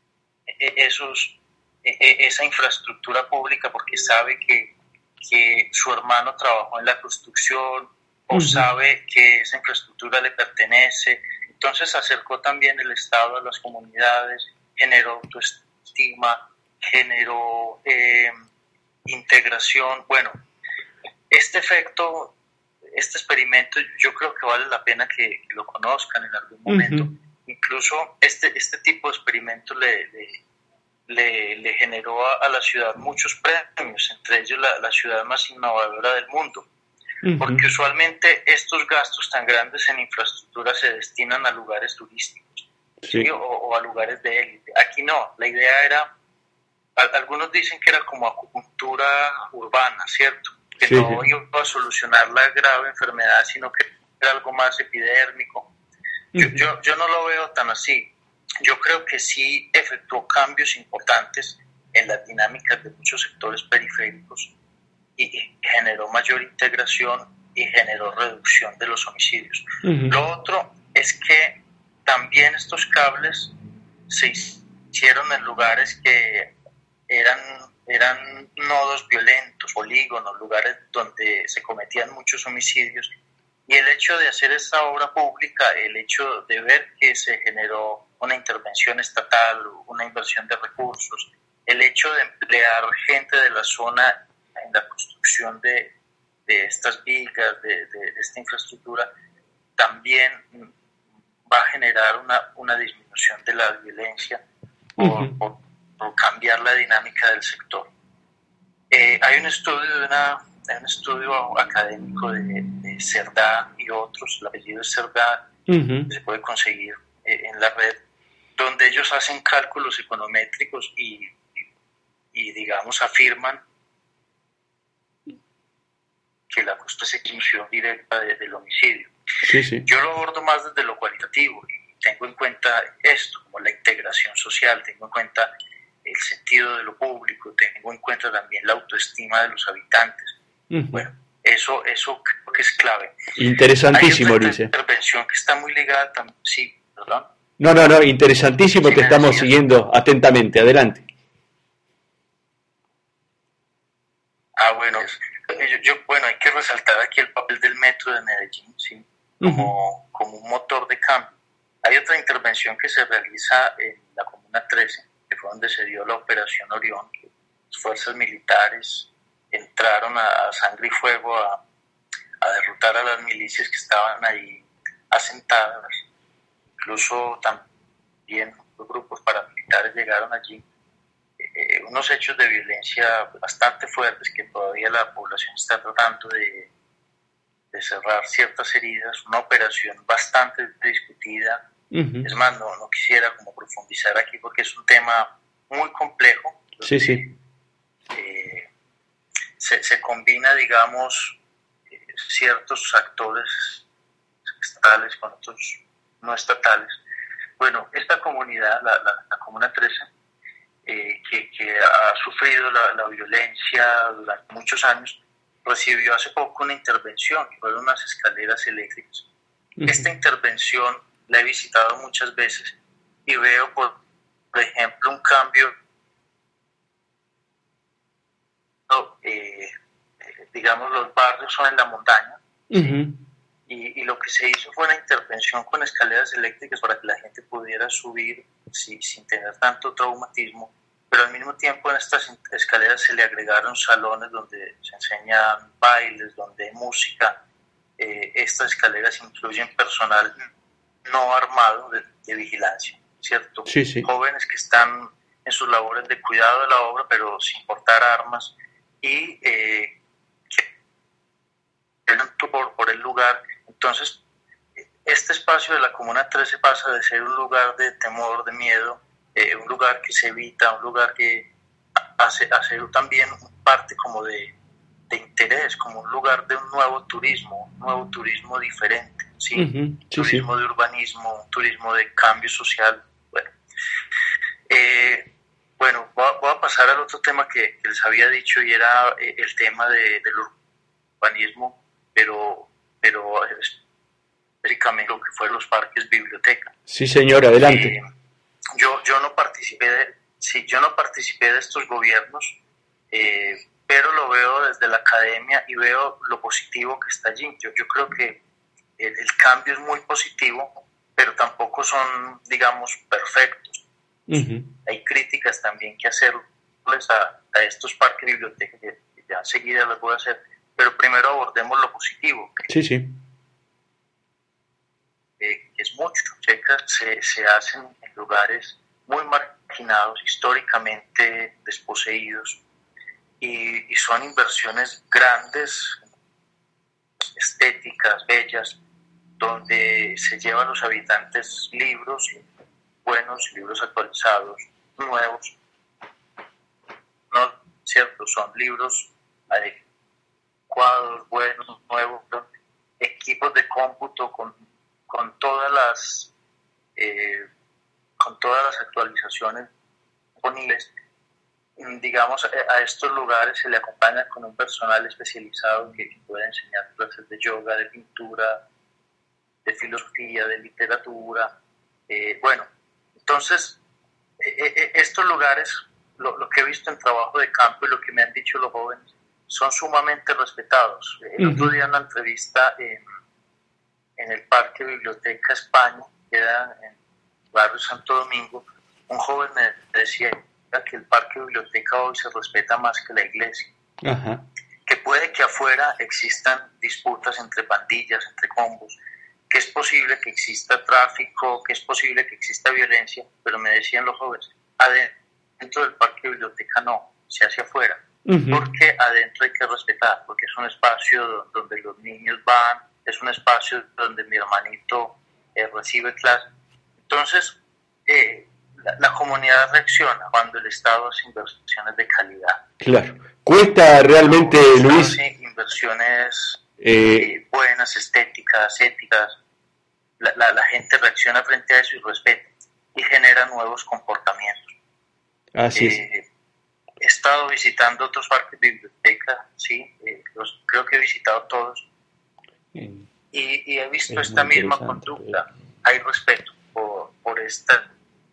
esos, esa infraestructura pública porque sabe que, que su hermano trabajó en la construcción o uh-huh. sabe que esa infraestructura le pertenece. Entonces acercó también el Estado a las comunidades, generó autoestima, generó eh, integración. Bueno, este efecto, este experimento, yo creo que vale la pena que, que lo conozcan en algún momento. Uh-huh. Incluso este, este tipo de experimento le, le, le, le generó a, a la ciudad muchos premios, entre ellos la, la ciudad más innovadora del mundo. Uh-huh. Porque usualmente estos gastos tan grandes en infraestructura se destinan a lugares turísticos sí. ¿sí? o, o a lugares de élite. Aquí no, la idea era, algunos dicen que era como acupuntura urbana, ¿cierto? Que sí, no sí. iba a solucionar la grave enfermedad, sino que era algo más epidérmico. Uh-huh. Yo, yo, yo no lo veo tan así. Yo creo que sí efectuó cambios importantes en las dinámicas de muchos sectores periféricos y generó mayor integración y generó reducción de los homicidios. Uh-huh. Lo otro es que también estos cables se hicieron en lugares que eran, eran nodos violentos, polígonos, lugares donde se cometían muchos homicidios, y el hecho de hacer esta obra pública, el hecho de ver que se generó una intervención estatal, una inversión de recursos, el hecho de emplear gente de la zona en la construcción de, de estas vigas, de, de, de esta infraestructura, también va a generar una, una disminución de la violencia por, uh-huh. por, por cambiar la dinámica del sector. Eh, hay un estudio de una, hay un estudio académico de, de Cerdá y otros, el apellido es Cerdá, uh-huh. que se puede conseguir eh, en la red, donde ellos hacen cálculos econométricos y, y, y digamos afirman que la costa es extinción directa de, del homicidio. Sí, sí. Yo lo abordo más desde lo cualitativo y tengo en cuenta esto, como la integración social, tengo en cuenta el sentido de lo público, tengo en cuenta también la autoestima de los habitantes. Uh-huh. Bueno, eso, eso creo que es clave. Interesantísimo, Hay otra Luis. intervención que está muy ligada también, sí, ¿verdad? No, no, no, interesantísimo, sí, te estamos decía. siguiendo atentamente, adelante. Ah, bueno, yo, yo, bueno, hay que resaltar aquí el papel del metro de Medellín, ¿sí? Como, uh-huh. como un motor de cambio. Hay otra intervención que se realiza en la Comuna trece, que fue donde se dio la Operación Orión, que las fuerzas militares entraron a, a sangre y fuego a, a derrotar a las milicias que estaban ahí asentadas. Incluso también los grupos paramilitares llegaron allí. Eh, unos hechos de violencia bastante fuertes que todavía la población está tratando de, de cerrar ciertas heridas, una operación bastante discutida. Uh-huh. Es más, no, no quisiera como profundizar aquí porque es un tema muy complejo. Sí, sí. Eh, se, se combina, digamos, eh, ciertos actores estatales con otros no estatales. Bueno, esta comunidad, la, la, la Comuna trece, eh, que, que ha sufrido la, la violencia durante muchos años, recibió hace poco una intervención, que fueron unas escaleras eléctricas. Uh-huh. Esta intervención la he visitado muchas veces y veo, por, por ejemplo, un cambio, eh, digamos, los barrios son en la montaña, uh-huh. y, y lo que se hizo fue una intervención con escaleras eléctricas para que la gente pudiera subir sí, sin tener tanto traumatismo, pero al mismo tiempo en estas escaleras se le agregaron salones donde se enseñan bailes, donde hay música. Eh, estas escaleras incluyen personal no armado de, de vigilancia, ¿cierto? Sí, sí. Jóvenes que están en sus labores de cuidado de la obra, pero sin portar armas, y eh, que por, por el lugar. Entonces, este espacio de la Comuna trece pasa de ser un lugar de temor, de miedo, eh, un lugar que se evita, un lugar que hace, hace también parte como de, de interés, como un lugar de un nuevo turismo, un nuevo turismo diferente, ¿sí? Uh-huh, sí, turismo sí. de urbanismo, un turismo de cambio social. Bueno, eh, bueno voy, a, voy a pasar al otro tema que, que les había dicho, y era eh, el tema de, del urbanismo, pero, pero específicamente lo que fueron los parques biblioteca. Sí, señor, adelante. Eh, yo, yo no participé de, sí, yo no participé de estos gobiernos, eh, pero lo veo desde la academia y veo lo positivo que está allí. Yo, yo creo que el, el cambio es muy positivo, pero tampoco son, digamos, perfectos. Uh-huh. Hay críticas también que hacerles a, a estos parques bibliotecas, que, que ya enseguida las voy a hacer, pero primero abordemos lo positivo. Sí, sí. Eh, es mucho. Se, se hacen en lugares muy marginados, históricamente desposeídos, y, y son inversiones grandes, estéticas, bellas, donde se llevan a los habitantes libros buenos, libros actualizados, nuevos, no, cierto, son libros adecuados, buenos, nuevos, equipos de cómputo con, con todas las eh, con todas las actualizaciones disponibles. Digamos, a estos lugares se le acompaña con un personal especializado que puede enseñar clases de yoga, de pintura, de filosofía, de literatura. Eh, bueno, entonces, eh, estos lugares, lo, lo que he visto en trabajo de campo y lo que me han dicho los jóvenes, son sumamente respetados. El uh-huh. otro día en la entrevista en, en el Parque Biblioteca España, que era en el barrio Santo Domingo, un joven me decía que el Parque Biblioteca hoy se respeta más que la iglesia. Uh-huh. Que puede que afuera existan disputas entre pandillas, entre combos, que es posible que exista tráfico, que es posible que exista violencia, pero me decían los jóvenes, adentro del Parque Biblioteca no, se hace afuera. Uh-huh. Porque adentro hay que respetar, porque es un espacio donde los niños van, es un espacio donde mi hermanito eh, recibe clases. Entonces, eh, la, la comunidad reacciona cuando el Estado hace inversiones de calidad. Claro. Cuesta realmente, no, Luis. Hace inversiones eh... eh, buenas, estéticas, éticas. La, la, la gente reacciona frente a eso y respeta y genera nuevos comportamientos. Así es. Eh, he estado visitando otros parques de biblioteca, sí, eh, los, creo que he visitado todos. Y, y he visto esta misma conducta. Pero... Hay respeto por, por, esta,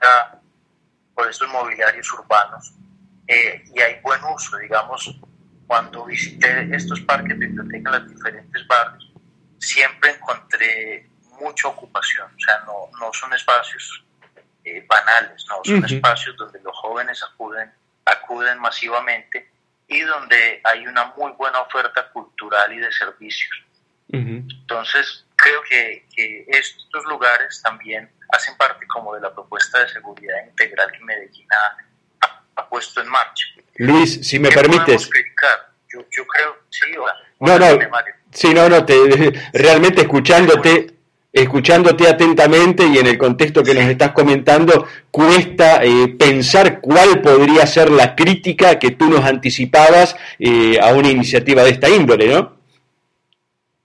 por estos mobiliarios urbanos, eh, y hay buen uso. Digamos, cuando visité estos parques de biblioteca en los diferentes barrios, siempre encontré mucha ocupación. O sea, no, no son espacios eh, banales, no, son uh-huh. espacios donde los jóvenes acuden, acuden masivamente y donde hay una muy buena oferta cultural y de servicios. Uh-huh. Entonces, creo que, que estos lugares también hacen parte como de la propuesta de seguridad integral que Medellín ha, ha, ha puesto en marcha. Luis, si me permites. Yo, yo creo, sí, o, no, no, sí, no, no, te, realmente escuchándote, escuchándote atentamente y en el contexto que sí. nos estás comentando, cuesta eh, pensar cuál podría ser la crítica que tú nos anticipabas eh, a una iniciativa de esta índole, ¿no?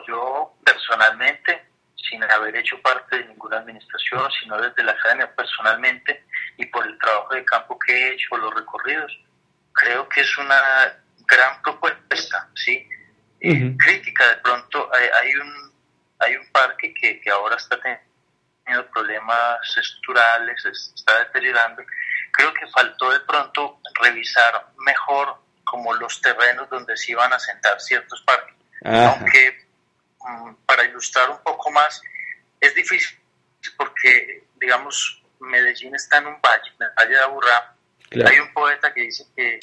yo personalmente, sin haber hecho parte de ninguna administración, sino desde la academia personalmente y por el trabajo de campo que he hecho, los recorridos, creo que es una gran propuesta, ¿sí? Uh-huh. Eh, crítica, de pronto hay, hay un hay un parque que, que ahora está teniendo problemas estructurales, se está deteriorando. Creo que faltó de pronto revisar mejor como los terrenos donde se iban a sentar ciertos parques. Ajá. Aunque um, para ilustrar un poco más, es difícil porque, digamos, Medellín está en un valle, en el Valle de Aburrá. Claro. Hay un poeta que dice que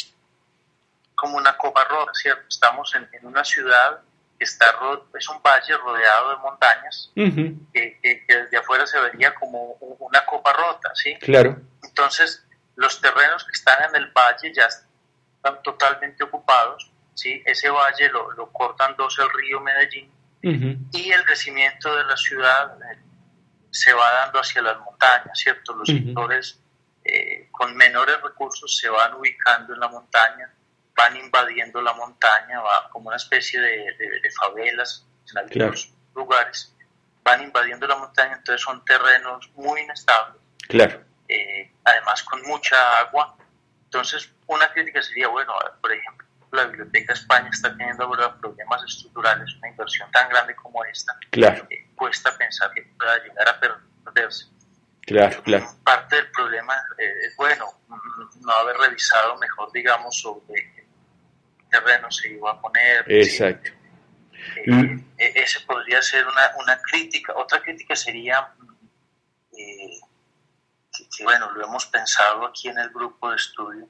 como una copa rota, ¿cierto? Estamos en, en una ciudad que está ro- es un valle rodeado de montañas, uh-huh. que, que, que desde afuera se vería como una copa rota, ¿sí? Claro. Entonces, los terrenos que están en el valle ya están totalmente ocupados, ¿sí? Ese valle lo, lo cortan dos el río Medellín, uh-huh. y el crecimiento de la ciudad eh, se va dando hacia las montañas, ¿cierto? Los uh-huh. sectores eh, con menores recursos se van ubicando en la montaña, van invadiendo la montaña, va como una especie de, de, de favelas en algunos claro. lugares, van invadiendo la montaña, entonces son terrenos muy inestables, claro. eh, además con mucha agua. Entonces una crítica sería, bueno, por ejemplo, la Biblioteca España está teniendo ahora problemas estructurales, una inversión tan grande como esta, claro. eh, cuesta pensar que pueda llegar a perderse. Claro, claro. Parte del problema eh, es, bueno, no haber revisado mejor, digamos, sobre terreno se iba a poner. Exacto. Sí. Eh, mm. eh, ese podría ser una, una crítica. Otra crítica sería eh, que, que, bueno, lo hemos pensado aquí en el grupo de estudio,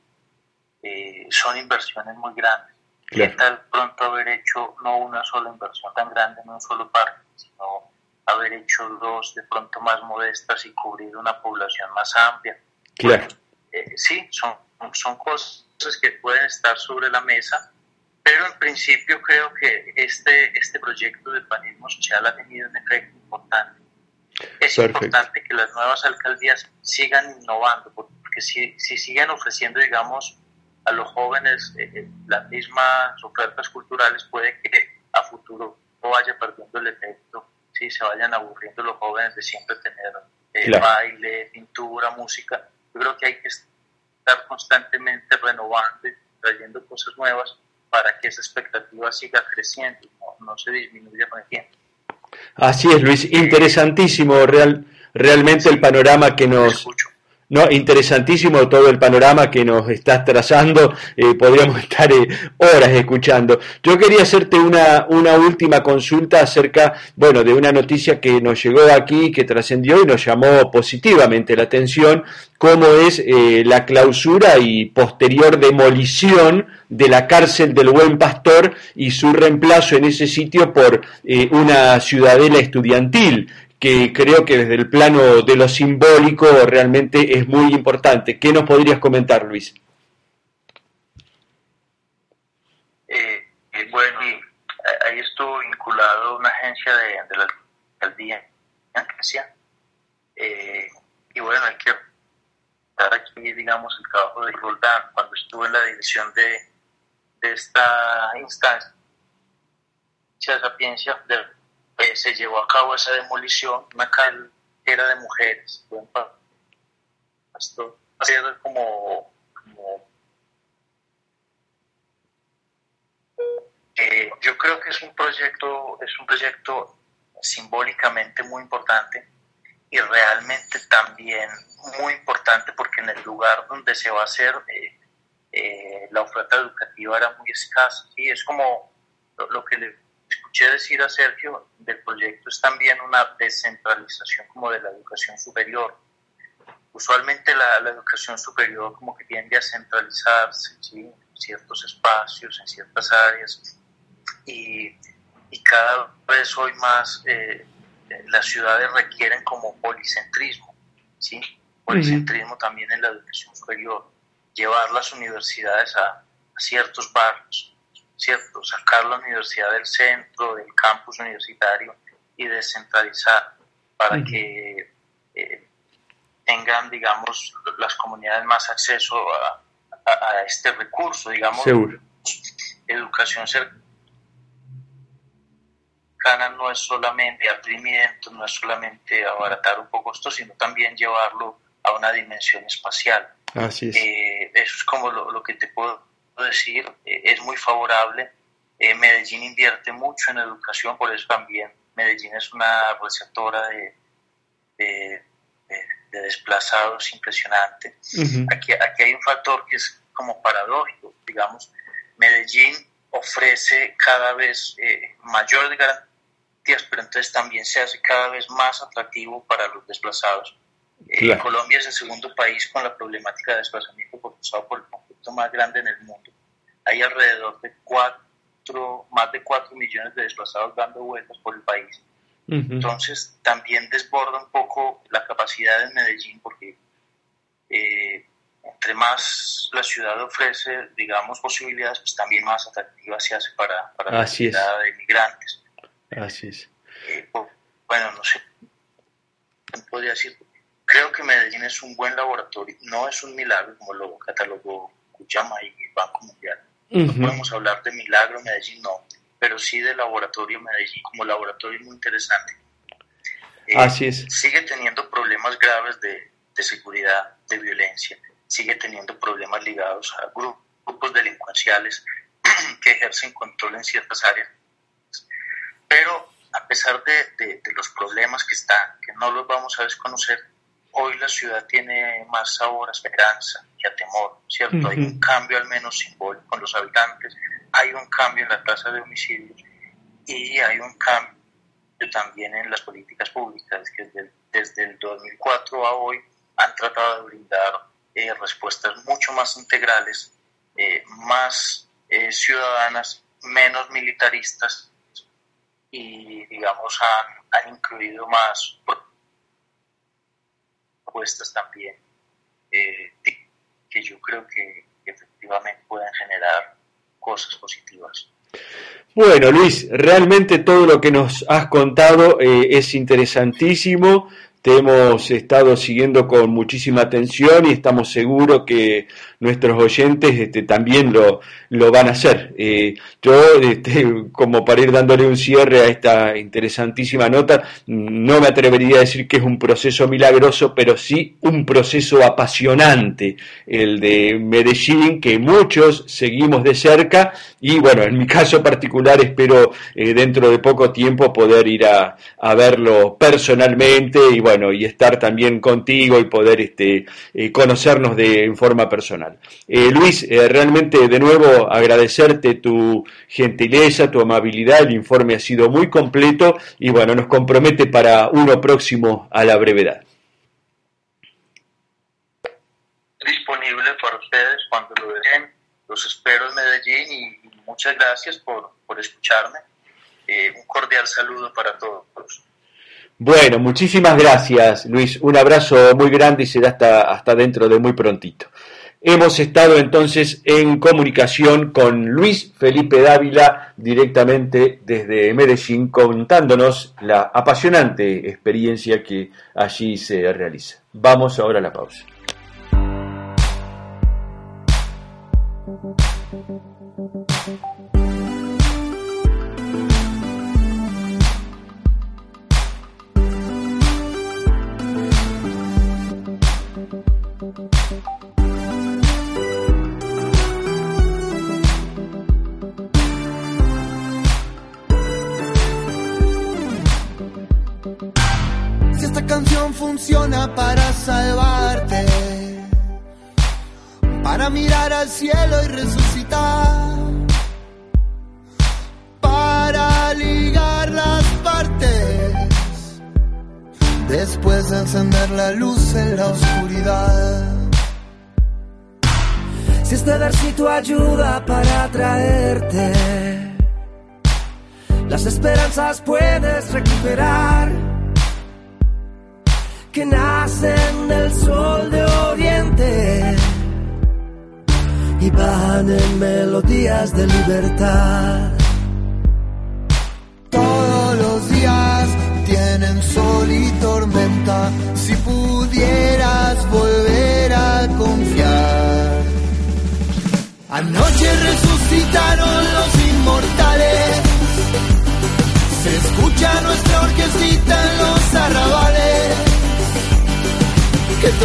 eh, son inversiones muy grandes. Claro. ¿Qué tal pronto haber hecho no una sola inversión tan grande en un solo parque, sino haber hecho dos de pronto más modestas y cubrir una población más amplia? Claro. Bueno, eh, sí, son, son cosas que pueden estar sobre la mesa, pero en principio creo que este, este proyecto de urbanismo social ha tenido un efecto importante. Es Perfecto. Importante que las nuevas alcaldías sigan innovando, porque si, si siguen ofreciendo, digamos, a los jóvenes eh, las mismas ofertas culturales, puede que a futuro no vaya perdiendo el efecto, si se vayan aburriendo los jóvenes de siempre tener eh, claro. baile, pintura, música. Yo creo que hay que estar constantemente renovando y trayendo cosas nuevas para que esa expectativa siga creciendo, no, no se disminuya con el tiempo. Así es, Luis, interesantísimo real, realmente sí, el panorama que nos... No, interesantísimo todo el panorama que nos estás trazando, eh, podríamos estar eh, horas escuchando. Yo quería hacerte una, una última consulta acerca, bueno, de una noticia que nos llegó aquí, que trascendió y nos llamó positivamente la atención, como es eh, la clausura y posterior demolición de la cárcel del Buen Pastor y su reemplazo en ese sitio por eh, una ciudadela estudiantil, que creo que desde el plano de lo simbólico realmente es muy importante. ¿Qué nos podrías comentar, Luis? Eh, eh, bueno, y ahí estuvo vinculado una agencia de, de la alcaldía, eh, y bueno, hay que dar aquí, digamos, el trabajo de Roldán, cuando estuvo en la dirección de, de esta instancia, Sapiencia, de Eh, se llevó a cabo esa demolición, una calle era de mujeres, buen pastor, hacer como, como eh, yo creo que es un proyecto, es un proyecto simbólicamente muy importante y realmente también muy importante porque en el lugar donde se va a hacer eh, eh, la oferta educativa era muy escasa, y es como lo, lo que le escuché decir a Sergio del proyecto, es también una descentralización como de la educación superior. Usualmente la, la educación superior como que tiende a centralizarse, ¿sí?, en ciertos espacios, en ciertas áreas, y, y cada vez hoy más eh, las ciudades requieren como policentrismo, ¿sí? Policentrismo uh-huh. también en la educación superior, llevar las universidades a, a ciertos barrios, ¿cierto? Sacar la universidad del centro, del campus universitario y descentralizar para uh-huh. que eh, tengan, digamos, las comunidades más acceso a, a, a este recurso, digamos, Seguro. Educación cercana Latinoamericana no es solamente atrimiento, no es solamente abaratar un poco esto, sino también llevarlo a una dimensión espacial. Así es. Eh, eso es como lo, lo que te puedo decir, eh, es muy favorable. Eh, Medellín invierte mucho en educación, por eso también Medellín es una receptora de, de, de, de desplazados impresionante. Uh-huh. Aquí, aquí hay un factor que es como paradójico, digamos, Medellín ofrece cada vez eh, mayores garantías, pero entonces también se hace cada vez más atractivo para los desplazados. Claro. Eh, Colombia es el segundo país con la problemática de desplazamiento forzado por el conflicto más grande en el mundo. Hay alrededor de cuatro, más de cuatro millones de desplazados dando vueltas por el país. Uh-huh. Entonces también desborda un poco la capacidad de Medellín, porque eh, entre más la ciudad ofrece, digamos, posibilidades, pues también más atractiva se hace para, para la comunidad de migrantes. Así es. Eh, bueno, no sé, podría decir, creo que Medellín es un buen laboratorio, no es un milagro como lo catalogó Cuyama y el Banco Mundial. Uh-huh. No podemos hablar de milagro Medellín, no, pero sí de laboratorio Medellín como laboratorio muy interesante. Eh, Así es. Sigue teniendo problemas graves de, de seguridad, de violencia, sigue teniendo problemas ligados a grupos delincuenciales que ejercen control en ciertas áreas, pero a pesar de, de, de los problemas que están, que no los vamos a desconocer, hoy la ciudad tiene más sabor a esperanza y a temor, ¿cierto? Uh-huh. Hay un cambio al menos simbólico con los habitantes, hay un cambio en la tasa de homicidios y hay un cambio también en las políticas públicas que desde, desde el dos mil cuatro a hoy han tratado de brindar eh, respuestas mucho más integrales, eh, más eh, ciudadanas, menos militaristas y, digamos, han, han incluido más propuestas también eh, que yo creo que, que efectivamente pueden generar cosas positivas. Bueno, Luis, realmente todo lo que nos has contado eh, es interesantísimo. Te hemos estado siguiendo con muchísima atención y estamos seguros que nuestros oyentes este, también lo, lo van a hacer. Eh, yo, este, como para ir dándole un cierre a esta interesantísima nota, no me atrevería a decir que es un proceso milagroso, pero sí un proceso apasionante, el de Medellín, que muchos seguimos de cerca y, bueno, en mi caso particular espero eh, dentro de poco tiempo poder ir a, a verlo personalmente y, bueno, Bueno, y estar también contigo y poder este, eh, conocernos de en forma personal. Eh, Luis, eh, realmente de nuevo agradecerte tu gentileza, tu amabilidad, el informe ha sido muy completo y bueno, nos compromete para uno próximo a la brevedad. Disponible para ustedes cuando lo deseen, los espero en Medellín y muchas gracias por, por escucharme. Eh, un cordial saludo para todos. Bueno, muchísimas gracias, Luis. Un abrazo muy grande y será hasta, hasta dentro de muy prontito. Hemos estado entonces en comunicación con Luis Felipe Dávila, directamente desde Medellín, contándonos la apasionante experiencia que allí se realiza. Vamos ahora a la pausa. Si esta canción funciona para salvarte, para mirar al cielo y resucitar, para ligar las partes, después de encender la luz en la oscuridad. Si este versito ayuda para atraerte, las esperanzas puedes recuperar, que nacen del sol de oriente y van en melodías de libertad. Todos los días tienen sol y tormenta, si pudieras volver a confiar. Anoche resucitaron los inmortales, se escucha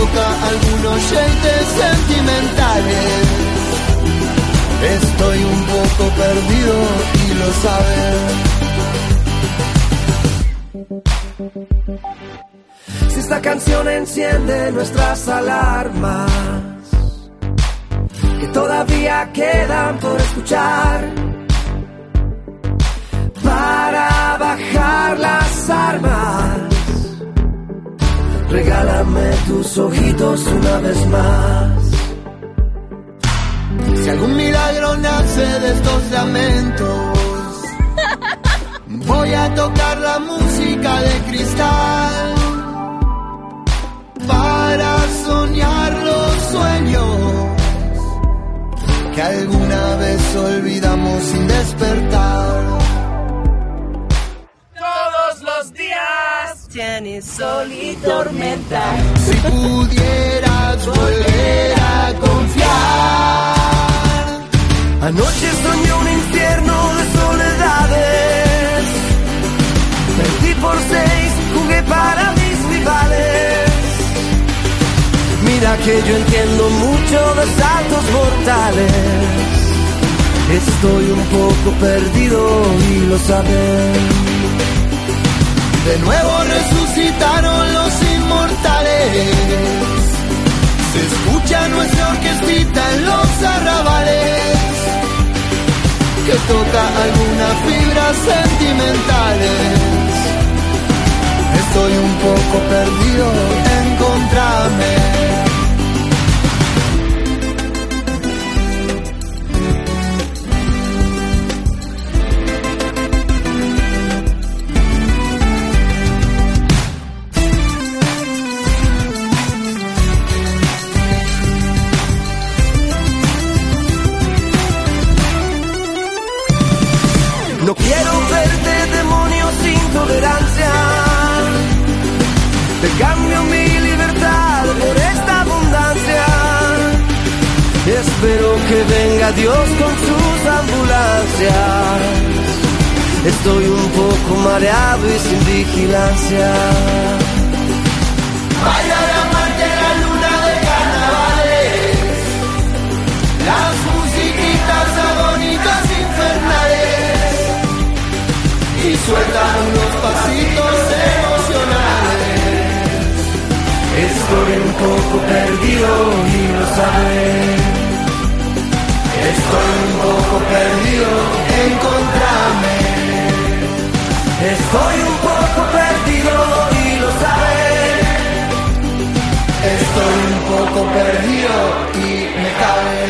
toca a algún oyente sentimental. Estoy un poco perdido y lo sabe. Si esta canción enciende nuestras alarmas, que todavía quedan por escuchar, para bajar las armas, regálame tus ojitos una vez más. Si algún milagro nace de estos lamentos, voy a tocar la música de cristal para soñar los sueños que alguna vez olvidamos sin despertar. Todos los días tienes sol y tormenta. Si pudieras volver a confiar. Anoche soñé un infierno de soledades. Perdí por seis, jugué para mis rivales. Mira que yo entiendo mucho de saltos mortales. Estoy un poco perdido y lo sabes. De nuevo resucitaron los inmortales. Se escucha nuestra orquestita en los arrabales, que toca algunas fibras sentimentales. Estoy un poco perdido, encontrame. No quiero verte, demonio sin tolerancia. Te cambio mi libertad por esta abundancia. Espero que venga Dios con sus ambulancias. Estoy un poco mareado y sin vigilancia. Baila la Marte en la luna de carnavales, las musiquitas agónicas infernales, y sueltan unos pasitos emocionales. Estoy un poco perdido y lo sabes. Estoy un poco perdido, encontrame. Estoy un poco perdido y lo sabes. Estoy un poco perdido y me cabe.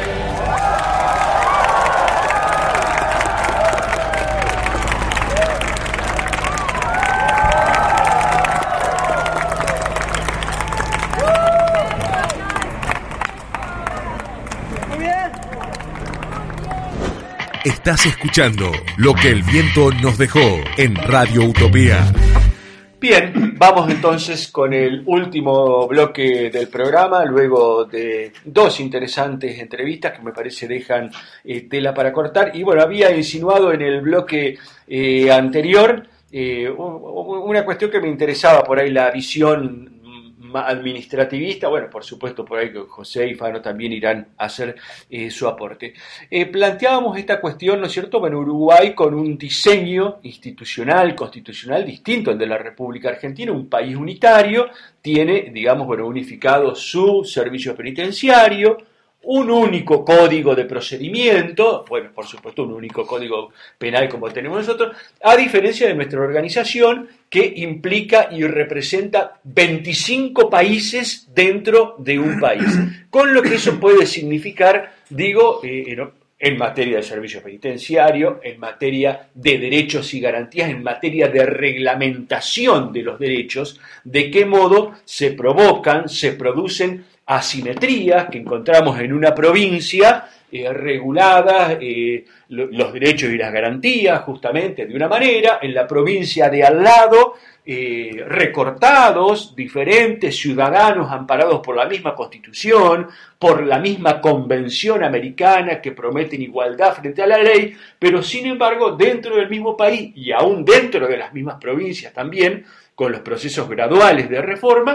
Estás escuchando Lo que el viento nos dejó en Radio Utopía. Bien, vamos entonces con el último bloque del programa, luego de dos interesantes entrevistas que me parece dejan eh, tela para cortar. Y bueno, había insinuado en el bloque eh, anterior eh, una cuestión que me interesaba, por ahí la visión administrativista. Bueno, por supuesto, por ahí José y Fano también irán a hacer eh, su aporte. Eh, planteábamos esta cuestión, ¿no es cierto?, bueno, Uruguay con un diseño institucional, constitucional distinto al de la República Argentina, un país unitario, tiene, digamos, bueno, unificado su servicio penitenciario, un único código de procedimiento, bueno, por supuesto un único código penal como tenemos nosotros, a diferencia de nuestra organización que implica y representa veinticinco países dentro de un país, con lo que eso puede significar, digo, eh, en materia de servicio penitenciario, en materia de derechos y garantías, en materia de reglamentación de los derechos, de qué modo se provocan, se producen asimetrías que encontramos en una provincia eh, reguladas, eh, lo, los derechos y las garantías justamente de una manera, en la provincia de al lado eh, recortados, diferentes ciudadanos amparados por la misma Constitución, por la misma Convención Americana que prometen igualdad frente a la ley, pero sin embargo dentro del mismo país y aún dentro de las mismas provincias también, con los procesos graduales de reforma,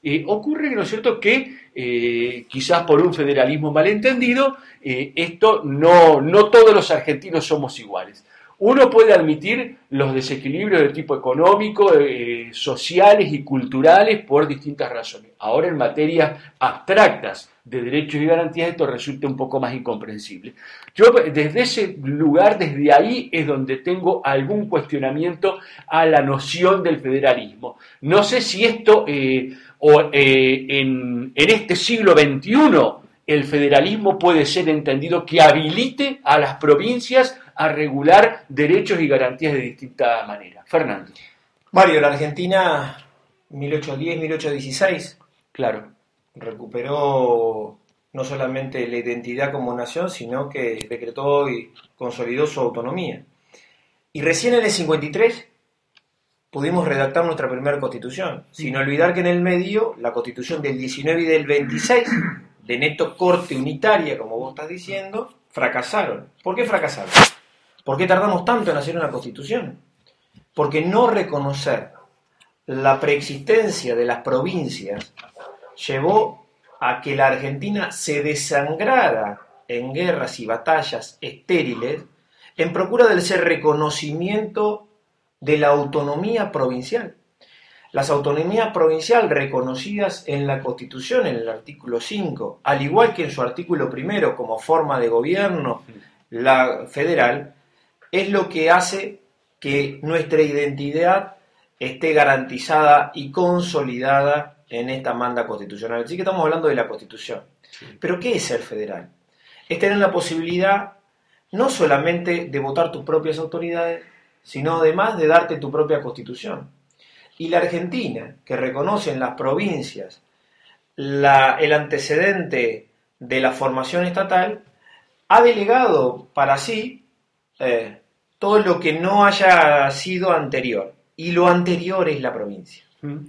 Eh, ocurre, ¿no es cierto?, que eh, quizás por un federalismo malentendido, eh, esto no, no todos los argentinos somos iguales. Uno puede admitir los desequilibrios de tipo económico, eh, sociales y culturales por distintas razones. Ahora, en materias abstractas de derechos y garantías, esto resulta un poco más incomprensible. Yo, desde ese lugar, desde ahí, es donde tengo algún cuestionamiento a la noción del federalismo. No sé si esto, eh, o, eh, en, en este siglo veintiuno, el federalismo puede ser entendido que habilite a las provincias a regular derechos y garantías de distinta manera. Fernando. Mario, la Argentina mil ochocientos diez, mil ochocientos dieciséis, claro, recuperó no solamente la identidad como nación, sino que decretó y consolidó su autonomía. Y recién en el cincuenta y tres pudimos redactar nuestra primera constitución, sin olvidar que en el medio la constitución del diecinueve y del veintiséis, de neto corte unitaria, como vos estás diciendo, fracasaron. ¿Por qué fracasaron? ¿Por qué tardamos tanto en hacer una constitución? Porque no reconocer la preexistencia de las provincias llevó a que la Argentina se desangrara en guerras y batallas estériles en procura del ser reconocimiento de la autonomía provincial. Las autonomías provinciales reconocidas en la Constitución, en el artículo cinco, al igual que en su artículo primero como forma de gobierno la federal, es lo que hace que nuestra identidad esté garantizada y consolidada en esta manda constitucional. Así que estamos hablando de la Constitución. ¿Pero qué es ser federal? Es tener la posibilidad no solamente de votar tus propias autoridades, sino además de darte tu propia Constitución. Y la Argentina, que reconoce en las provincias la, el antecedente de la formación estatal, ha delegado para sí eh, todo lo que no haya sido anterior. Y lo anterior es la provincia.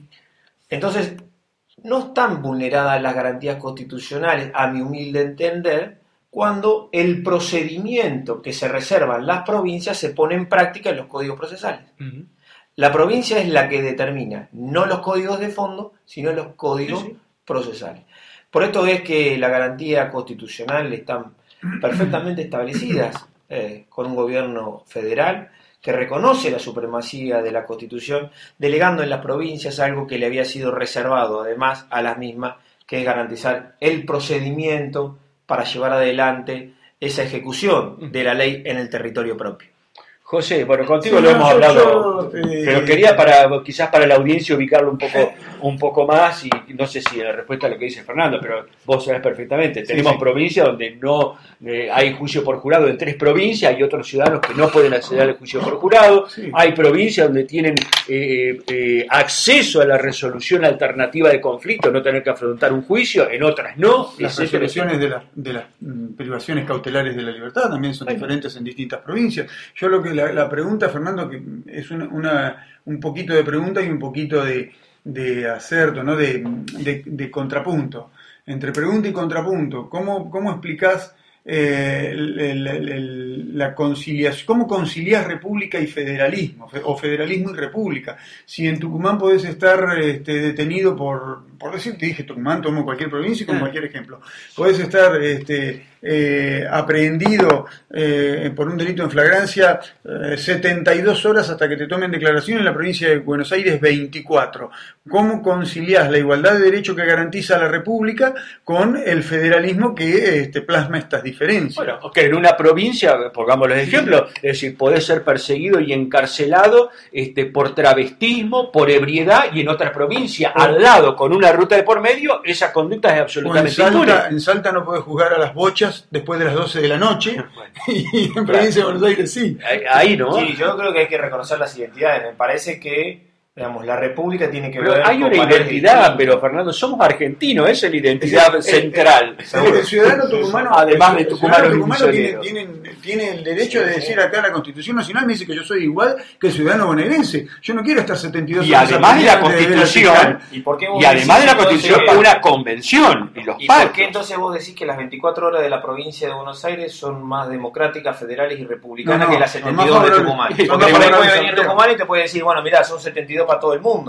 Entonces, no están vulneradas las garantías constitucionales, a mi humilde entender, cuando el procedimiento que se reservan las provincias se pone en práctica en los códigos procesales. Uh-huh. La provincia es la que determina no los códigos de fondo, sino los códigos sí, sí. procesales. Por esto es que las garantías constitucionales están perfectamente establecidas eh, con un gobierno federal que reconoce la supremacía de la Constitución, delegando en las provincias algo que le había sido reservado además a las mismas, que es garantizar el procedimiento para llevar adelante esa ejecución de la ley en el territorio propio. José, bueno, contigo sí, lo no, hemos yo, hablado, yo, eh, pero quería para quizás para la audiencia ubicarlo un poco un poco más, y no sé si la respuesta a lo que dice Fernando, pero vos sabés perfectamente, tenemos sí, sí. provincias donde no eh, hay juicio por jurado en tres provincias, hay otros ciudadanos que no pueden acceder al juicio por jurado, sí. hay provincias donde tienen eh, eh, acceso a la resolución alternativa de conflicto, no tener que afrontar un juicio, en otras no. Las resoluciones de, la, de las privaciones cautelares de la libertad también son bueno. diferentes en distintas provincias. Yo lo que La, la pregunta, Fernando, que es una, una, un poquito de pregunta y un poquito de, de acerto, ¿no? de, de, de contrapunto. Entre pregunta y contrapunto, ¿cómo, cómo explicás eh, el, el, el, la conciliación? ¿Cómo conciliás república y federalismo? O federalismo y república. Si en Tucumán podés estar este, detenido por, por decir, te dije Tucumán, tomo cualquier provincia como cualquier ejemplo. Podés estar este, eh, aprehendido eh, por un delito en flagrancia eh, setenta y dos horas hasta que te tomen declaración, en la provincia de Buenos Aires veinticuatro. ¿Cómo conciliás la igualdad de derecho que garantiza la república con el federalismo que este, plasma estas diferencias? Bueno, ok, en una provincia, pongámoslo de ejemplo, es decir, podés ser perseguido y encarcelado este, por travestismo, por ebriedad, y en otra provincia, oh. al lado, con una ruta de por medio, esa conducta es absolutamente impune. En Salta no podés jugar a las bochas después de las doce de la noche, bueno, y en claro. provincia de Buenos Aires sí. Ahí no. Sí, yo creo que hay que reconocer las identidades. Me parece que, digamos, la república tiene que pero ver hay una identidad, pero Fernando, somos argentinos, esa es la identidad es, central. Es, es, es, el ciudadano tucumano, además de tucumano, tucumano tiene, tiene, tiene el derecho sí, de decir acá la Constitución Nacional me dice que yo soy igual que el ciudadano bonaerense. Yo no quiero estar setenta y dos y además de la Constitución, ¿y, por qué vos y además de la Constitución, entonces, una convención y los ¿Y pactos? por qué entonces vos decís que las veinticuatro horas de la provincia de Buenos Aires son más democráticas, federales y republicanas no, no, que las setenta y dos de Tucumán? Porque después puede venir Tucumán y te puede decir, bueno, mirá, son setenta y dos para todo el mundo.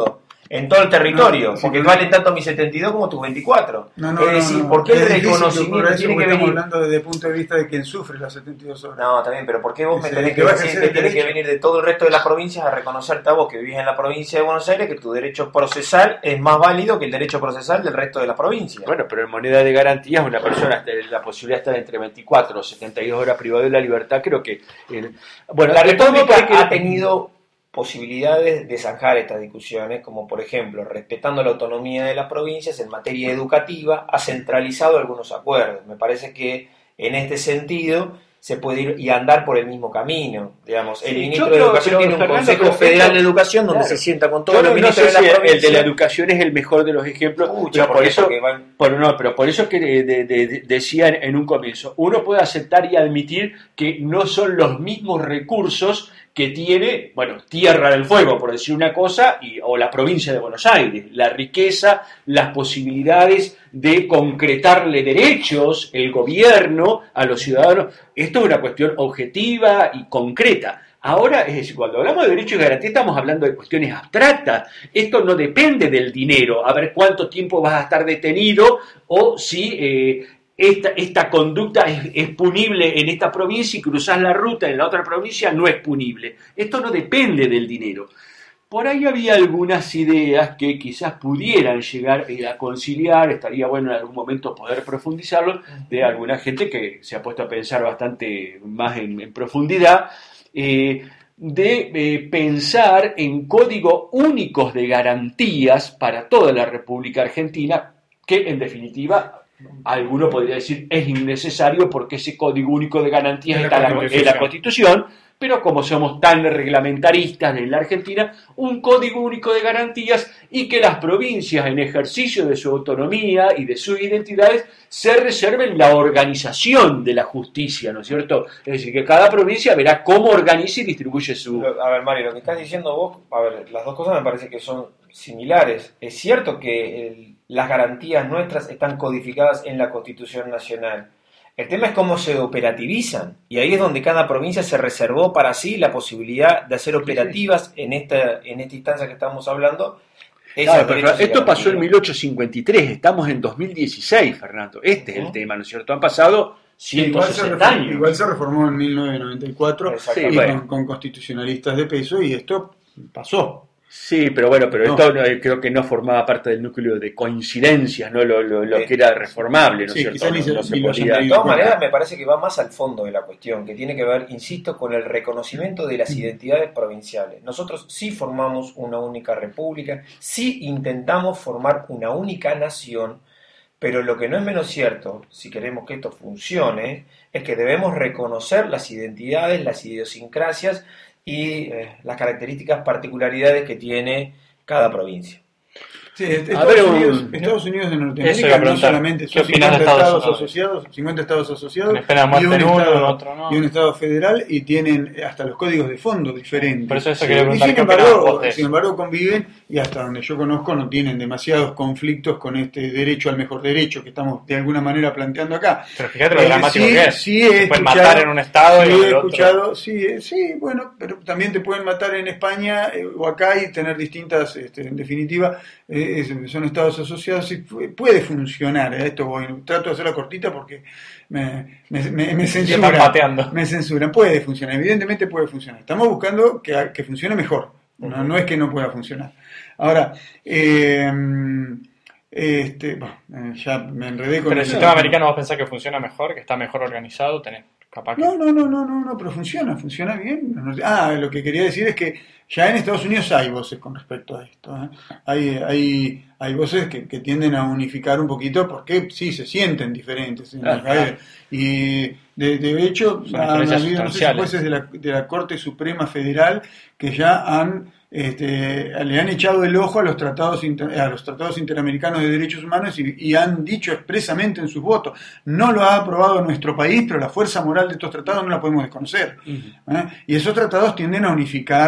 en todo el territorio, No, sí, porque pero- valen tanto mis setenta y dos como tus veinticuatro. No, no, es no, decir, no, ¿por qué el es difícil, reconocimiento por eso tiene que estamos venir? hablando desde el punto de vista de quien sufre las setenta y dos horas. No, también, pero ¿por qué vos me Ese- tenés que que va a decir ejercer que el tiene que derecho. venir de todo el resto de las provincias a reconocerte a vos que vivís en la provincia de Buenos Aires que tu derecho procesal es más válido que el derecho procesal del resto de las provincias? Bueno, pero en moneda de garantías una persona tiene la posibilidad de estar entre veinticuatro o setenta y dos horas privado de la libertad, creo que... eh, bueno, La de todo modo, República creo que- ha tenido posibilidades de zanjar estas discusiones, como por ejemplo, respetando la autonomía de las provincias en materia educativa, ha centralizado algunos acuerdos. Me parece que en este sentido se puede ir y andar por el mismo camino. Digamos, el Sí, ministro yo de creo- Educación pero, tiene un Fernando, Consejo pero Federal esto- de Educación donde claro. se sienta con Yo todos no, los no ministros sé de la si el provincia. de la educación es el mejor de los ejemplos, Pucha, pero ¿por por qué? eso, Porque van- por, no, pero por eso que de- de- de- decía en, en un comienzo, uno puede aceptar y admitir que no son los mismos recursos que tiene, bueno, Tierra del Fuego, por decir una cosa, y, o la provincia de Buenos Aires, la riqueza, las posibilidades de concretarle derechos, el gobierno a los ciudadanos. Esto es una cuestión objetiva y concreta. Ahora, es decir, cuando hablamos de derechos y garantías estamos hablando de cuestiones abstractas. Esto no depende del dinero, a ver cuánto tiempo vas a estar detenido o si eh, esta, esta conducta es, es punible en esta provincia y cruzás la ruta en la otra provincia no es punible. Esto no depende del dinero. Por ahí había algunas ideas que quizás pudieran llegar a conciliar, estaría bueno en algún momento poder profundizarlo, de alguna gente que se ha puesto a pensar bastante más en, en profundidad, eh, de eh, pensar en códigos únicos de garantías para toda la República Argentina, que en definitiva alguno podría decir es innecesario porque ese código único de garantías En la está en la, Constitución. en la Constitución, pero como somos tan reglamentaristas en la Argentina, un código único de garantías y que las provincias en ejercicio de su autonomía y de sus identidades se reserven la organización de la justicia, ¿no es cierto? Es decir, que cada provincia verá cómo organiza y distribuye su... Lo- A ver, Mario, lo que estás diciendo vos, a ver, las dos cosas me parece que son similares. Es cierto que el- las garantías nuestras están codificadas en la Constitución Nacional. El tema es cómo se operativizan, y ahí es donde cada provincia se reservó para sí la posibilidad de hacer operativas en esta, en esta instancia que estamos hablando. esas Claro, pero derechos y esto pasó en garantías. mil ochocientos cincuenta y tres, estamos en dos mil dieciséis, Fernando. Este es el Ujú. tema, ¿no es cierto? Han pasado ciento Igual se, sesenta reformó, años. igual se reformó en mil novecientos noventa y cuatro Exacto. y Sí, bueno. con, con constitucionalistas de peso y esto pasó. Sí, pero bueno, pero No. esto no, eh, creo que no formaba parte del núcleo de coincidencias, ¿no? Lo, lo, lo Sí. que era reformable, ¿no es Sí, cierto? quizá ni No, se- no se ni lo podía- hayan De todas Bueno. maneras, me parece que va más al fondo de la cuestión, que tiene que ver, insisto, con el reconocimiento de las identidades provinciales. Nosotros sí formamos una única república, sí intentamos formar una única nación, pero lo que no es menos cierto, si queremos que esto funcione, es que debemos reconocer las identidades, las idiosincrasias y eh, las características, particularidades que tiene cada provincia. Sí, est- A Estados, ver, Unidos, un- Estados Unidos de Eso iba Norteamérica a no preguntar. solamente ¿Qué son opinas de cincuenta Estados estados Unidos? asociados, cincuenta estados asociados Una pena de muerte y, un en uno, estado, en otro no. y un estado federal y tienen hasta los códigos de fondo diferentes. Por eso eso Sí, quería y preguntar, sin ¿qué opinás embargo, vos de eso? sin embargo conviven y hasta donde yo conozco no tienen demasiados conflictos con este derecho al mejor derecho que estamos de alguna manera planteando acá. Pero fíjate lo Eh, dramático sí, que es. sí he Te pueden escuchado- matar en un estado sí y en he el otro. escuchado, sí, eh, sí, bueno, pero también te pueden matar en España eh, o acá y tener distintas, este, en definitiva, eh, es- son estados asociados y pu- puede funcionar. eh, Esto voy, trato de hacerla cortita porque me, me, me, me están censuran. pateando. Me censuran. Puede funcionar, evidentemente puede funcionar. Estamos buscando que, que funcione mejor. No, no es que no pueda funcionar. Ahora, eh, este, bueno, eh, ya me enredé con Pero el el- sistema americano vos pensás que funciona mejor, que está mejor organizado, tenés capaz que... No, no, no, no, no, no, pero funciona, funciona bien. Ah, lo que quería decir es que ya en Estados Unidos hay voces con respecto a esto. ¿eh? Hay, hay, hay voces que, que tienden a unificar un poquito porque sí se sienten diferentes. ¿eh? Ah, claro. Y de, de hecho, Son han diferencias habido, no sé si sustanciales. jueces de la, de la Corte Suprema Federal que ya han este, le han echado el ojo a los tratados inter- a los tratados interamericanos de derechos humanos y, y han dicho expresamente en sus votos, no lo ha aprobado nuestro país, pero la fuerza moral de estos tratados no la podemos desconocer. ¿eh? Y esos tratados tienden a unificar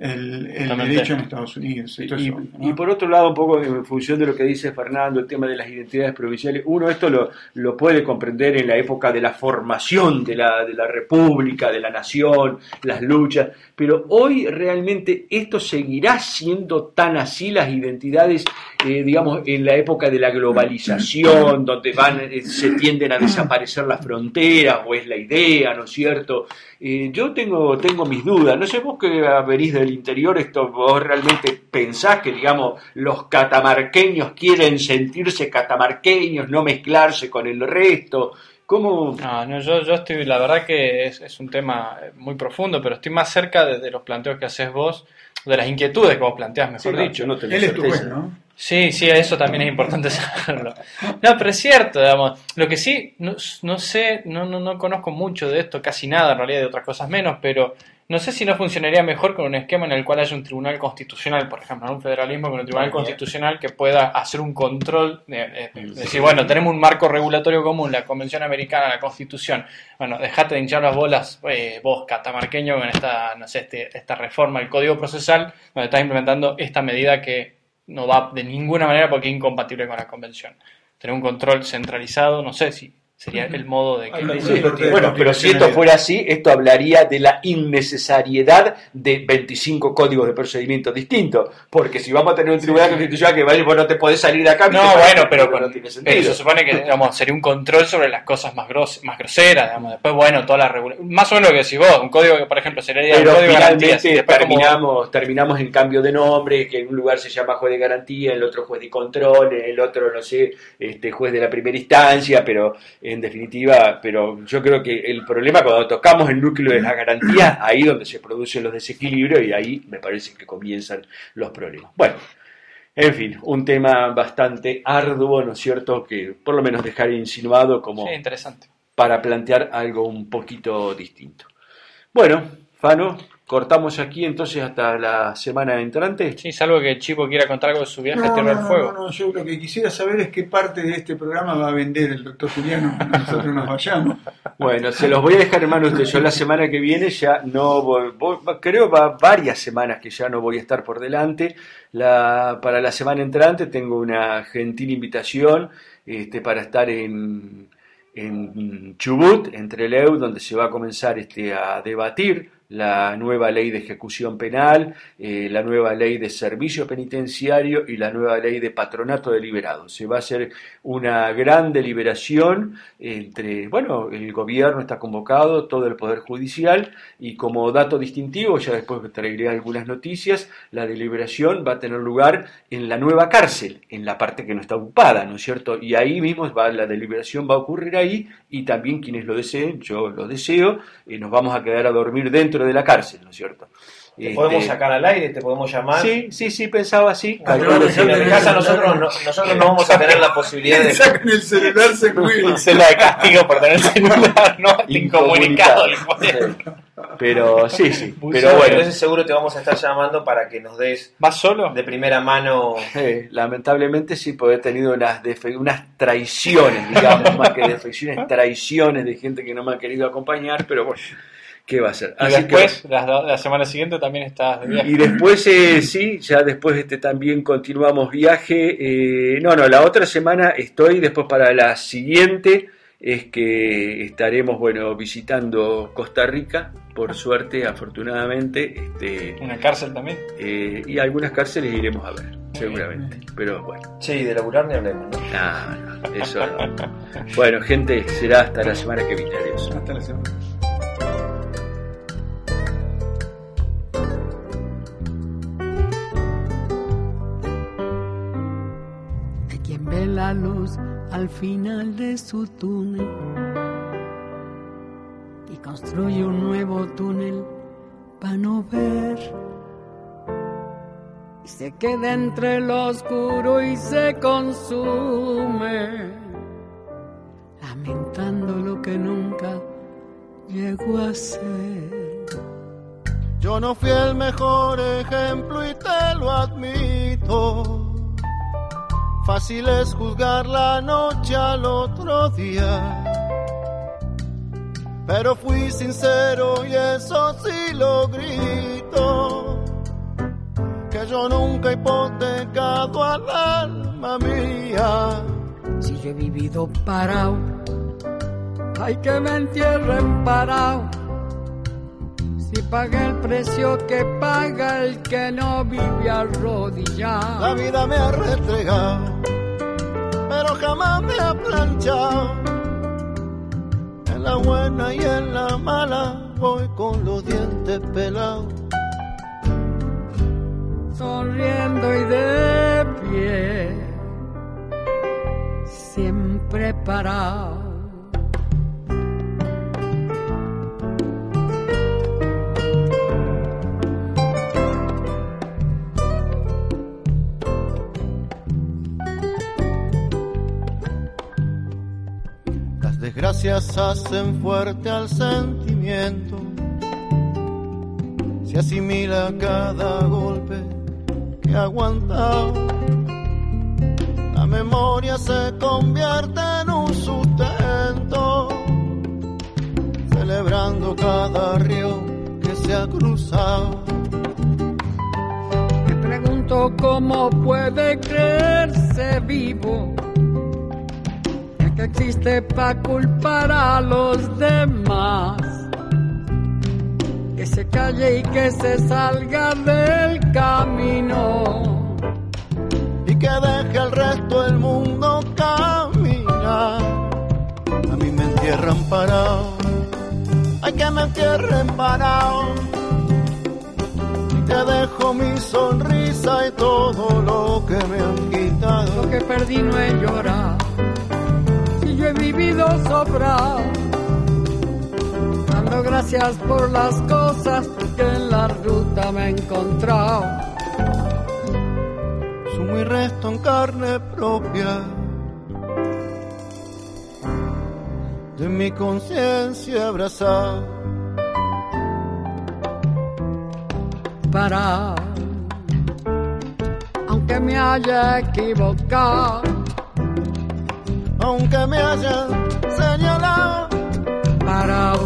el, el derecho en Estados Unidos. Y, eso, y, ¿no? y por otro lado, un poco en función de lo que dice Fernando, el tema de las identidades provinciales, uno esto lo, lo puede comprender en la época de la formación de la, de la República, de la nación, las luchas, pero hoy realmente esto seguirá siendo tan así, las identidades, eh, digamos, en la época de la globalización, donde van, eh, se tienden a desaparecer las fronteras, o es la idea, ¿no es cierto? Eh, yo tengo, tengo mis dudas, no sé vos que venís del interior, esto vos realmente pensás que, digamos, los catamarqueños quieren sentirse catamarqueños, no mezclarse con el resto. ¿Cómo? No, no, yo, yo estoy, la verdad que es, es un tema muy profundo, pero estoy más cerca de, de los planteos que haces vos, de las inquietudes que vos planteás, mejor Sí, no, dicho. yo no tengo Él es tu certeza. juez, ¿no? Sí, sí, eso también es importante saberlo. No, pero es cierto, digamos. Lo que sí, no, no sé, no, no, no conozco mucho de esto, casi nada en realidad, de otras cosas menos, pero no sé si no funcionaría mejor con un esquema en el cual haya un tribunal constitucional, por ejemplo, ¿no? Un federalismo con un tribunal constitucional que pueda hacer un control, de, de, de decir, bueno, tenemos un marco regulatorio común, la Convención Americana, la Constitución, bueno, dejate de hinchar las bolas, eh, vos, catamarqueño, con esta, no sé, este, esta reforma del Código Procesal, donde estás implementando esta medida que no va de ninguna manera porque es incompatible con la Convención. Tener un control centralizado, no sé si sería el modo de que... Ay, Sí, sí, bueno, pero si esto fuera así, esto hablaría de la innecesariedad de veinticinco códigos de procedimiento distintos, porque si vamos a tener un tribunal constitucional que vaya, vos no te podés salir de acá... No, te bueno, pero no con, tiene eh, sentido. se supone que, digamos, sería un control sobre las cosas más gros, más groseras, digamos. Después, bueno, toda la regulación, más o menos lo que decís vos, un código que, por ejemplo, sería un Pero código de garantías. finalmente Y después como- terminamos, terminamos en cambio de nombre, que en un lugar se llama juez de garantía, en el otro juez de control, en el otro, no sé, este juez de la primera instancia, pero en definitiva, pero yo creo que el problema cuando tocamos el núcleo de las garantías, ahí donde se producen los desequilibrios y ahí me parece que comienzan los problemas. Bueno, en fin, un tema bastante arduo, ¿no es cierto?, que por lo menos dejar insinuado como Sí, interesante. para plantear algo un poquito distinto. Bueno, Fano, cortamos aquí entonces hasta la semana entrante. Sí, salvo que el Chipo quiera contar algo de su viaje a No, Tierra no, del Fuego. no, no, yo lo que quisiera saber es qué parte de este programa va a vender el doctor Juliano cuando nosotros nos vayamos. Bueno, se los voy a dejar en manos de yo la semana que viene, ya no voy, voy- creo va varias semanas que ya no voy a estar por delante. La, para la semana entrante tengo una gentil invitación este, para estar en, en Chubut, en Trelew, donde se va a comenzar este, a debatir la nueva ley de ejecución penal, eh, la nueva ley de servicio penitenciario y la nueva ley de patronato deliberado. Se va a hacer una gran deliberación entre, bueno, el gobierno está convocado, todo el Poder Judicial, y como dato distintivo, ya después traeré algunas noticias, la deliberación va a tener lugar en la nueva cárcel, en la parte que no está ocupada, ¿no es cierto? Y ahí mismo va, la deliberación va a ocurrir ahí, y también quienes lo deseen, yo lo deseo, eh, nos vamos a quedar a dormir dentro de la cárcel, ¿no es cierto? Te Este, podemos sacar al aire, te podemos llamar. Sí, sí, sí, pensaba así. Ah, pero Calculo en que- mi casa nosotros no, nosotros no vamos a tener la posibilidad de... Sacan el celular, se mueve. Celda de castigo por tener el celular, ¿no? Incomunicado. Sí. Pero sí, sí. Pero Pero bueno, entonces seguro te vamos a estar llamando para que nos des ¿Vas solo? de primera mano. eh, lamentablemente sí, porque he tenido unas, defe- unas traiciones, digamos, más que defecciones, traiciones de gente que no me ha querido acompañar, pero bueno, ¿qué va a ser? Y después, la, la semana siguiente también estás de viaje. Y después, eh, sí, ya después este también continuamos viaje. Eh, no, no, la otra semana estoy, después para la siguiente es que estaremos, bueno, visitando Costa Rica, por suerte, afortunadamente, este, ¿Una cárcel también? eh, y algunas cárceles iremos a ver, seguramente. Pero bueno, Sí, de laburar ni hablemos, ¿no? no, no, eso no. Bueno, gente, será hasta la semana que viene. Adiós. Hasta la semana. De quien ve la luz al final de su túnel y construye un nuevo túnel para no ver y se queda entre lo oscuro y se consume lamentando lo que nunca llegó a ser. Yo no fui el mejor ejemplo y te lo admito. Fácil es juzgar la noche al otro día, pero fui sincero y eso sí lo grito. que yo nunca he hipotecado al alma mía. Si yo he vivido parado, hay que me entierren parado. Si pagué el precio que paga el que no vive arrodillado. La vida me ha restregado, pero jamás me ha planchado. En la buena y en la mala voy con los dientes pelados. Sonriendo y de pie, siempre parado. Las desgracias hacen fuerte al sentimiento, se asimila cada golpe que ha aguantado. La memoria se convierte en un sustento, celebrando cada río que se ha cruzado. Me pregunto cómo puede creerse vivo, ya que existe para culpar a los demás. Que se calle y que se salga del camino y que deje al resto del mundo caminar. A mí me entierran parado, ay que me entierren parado, y te dejo mi sonrisa y todo lo que me han quitado. Lo que perdí no he llorado, si yo he vivido sobrado, dando gracias por las cosas que en la ruta me he encontrado. Sumo y resto en carne propia de mi conciencia abrazada. Para, aunque me haya equivocado, aunque me hayan señalado, parado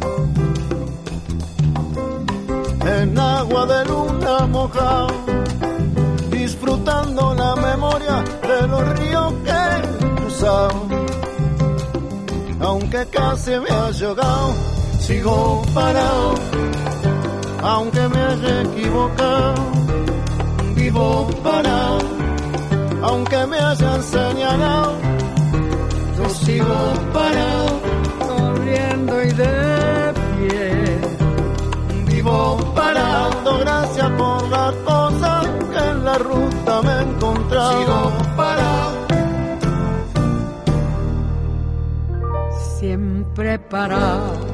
en agua de luna mojado, disfrutando la memoria de los ríos que he cruzado. Aunque casi me haya ahogado, sigo parado. Aunque me haya equivocado, vivo parado. Aunque me hayan señalado, yo sigo parado. Sonriendo y de pie, vivo parado. Gracias por las cosas que en la ruta me he encontrado. Sigo parado, siempre parado.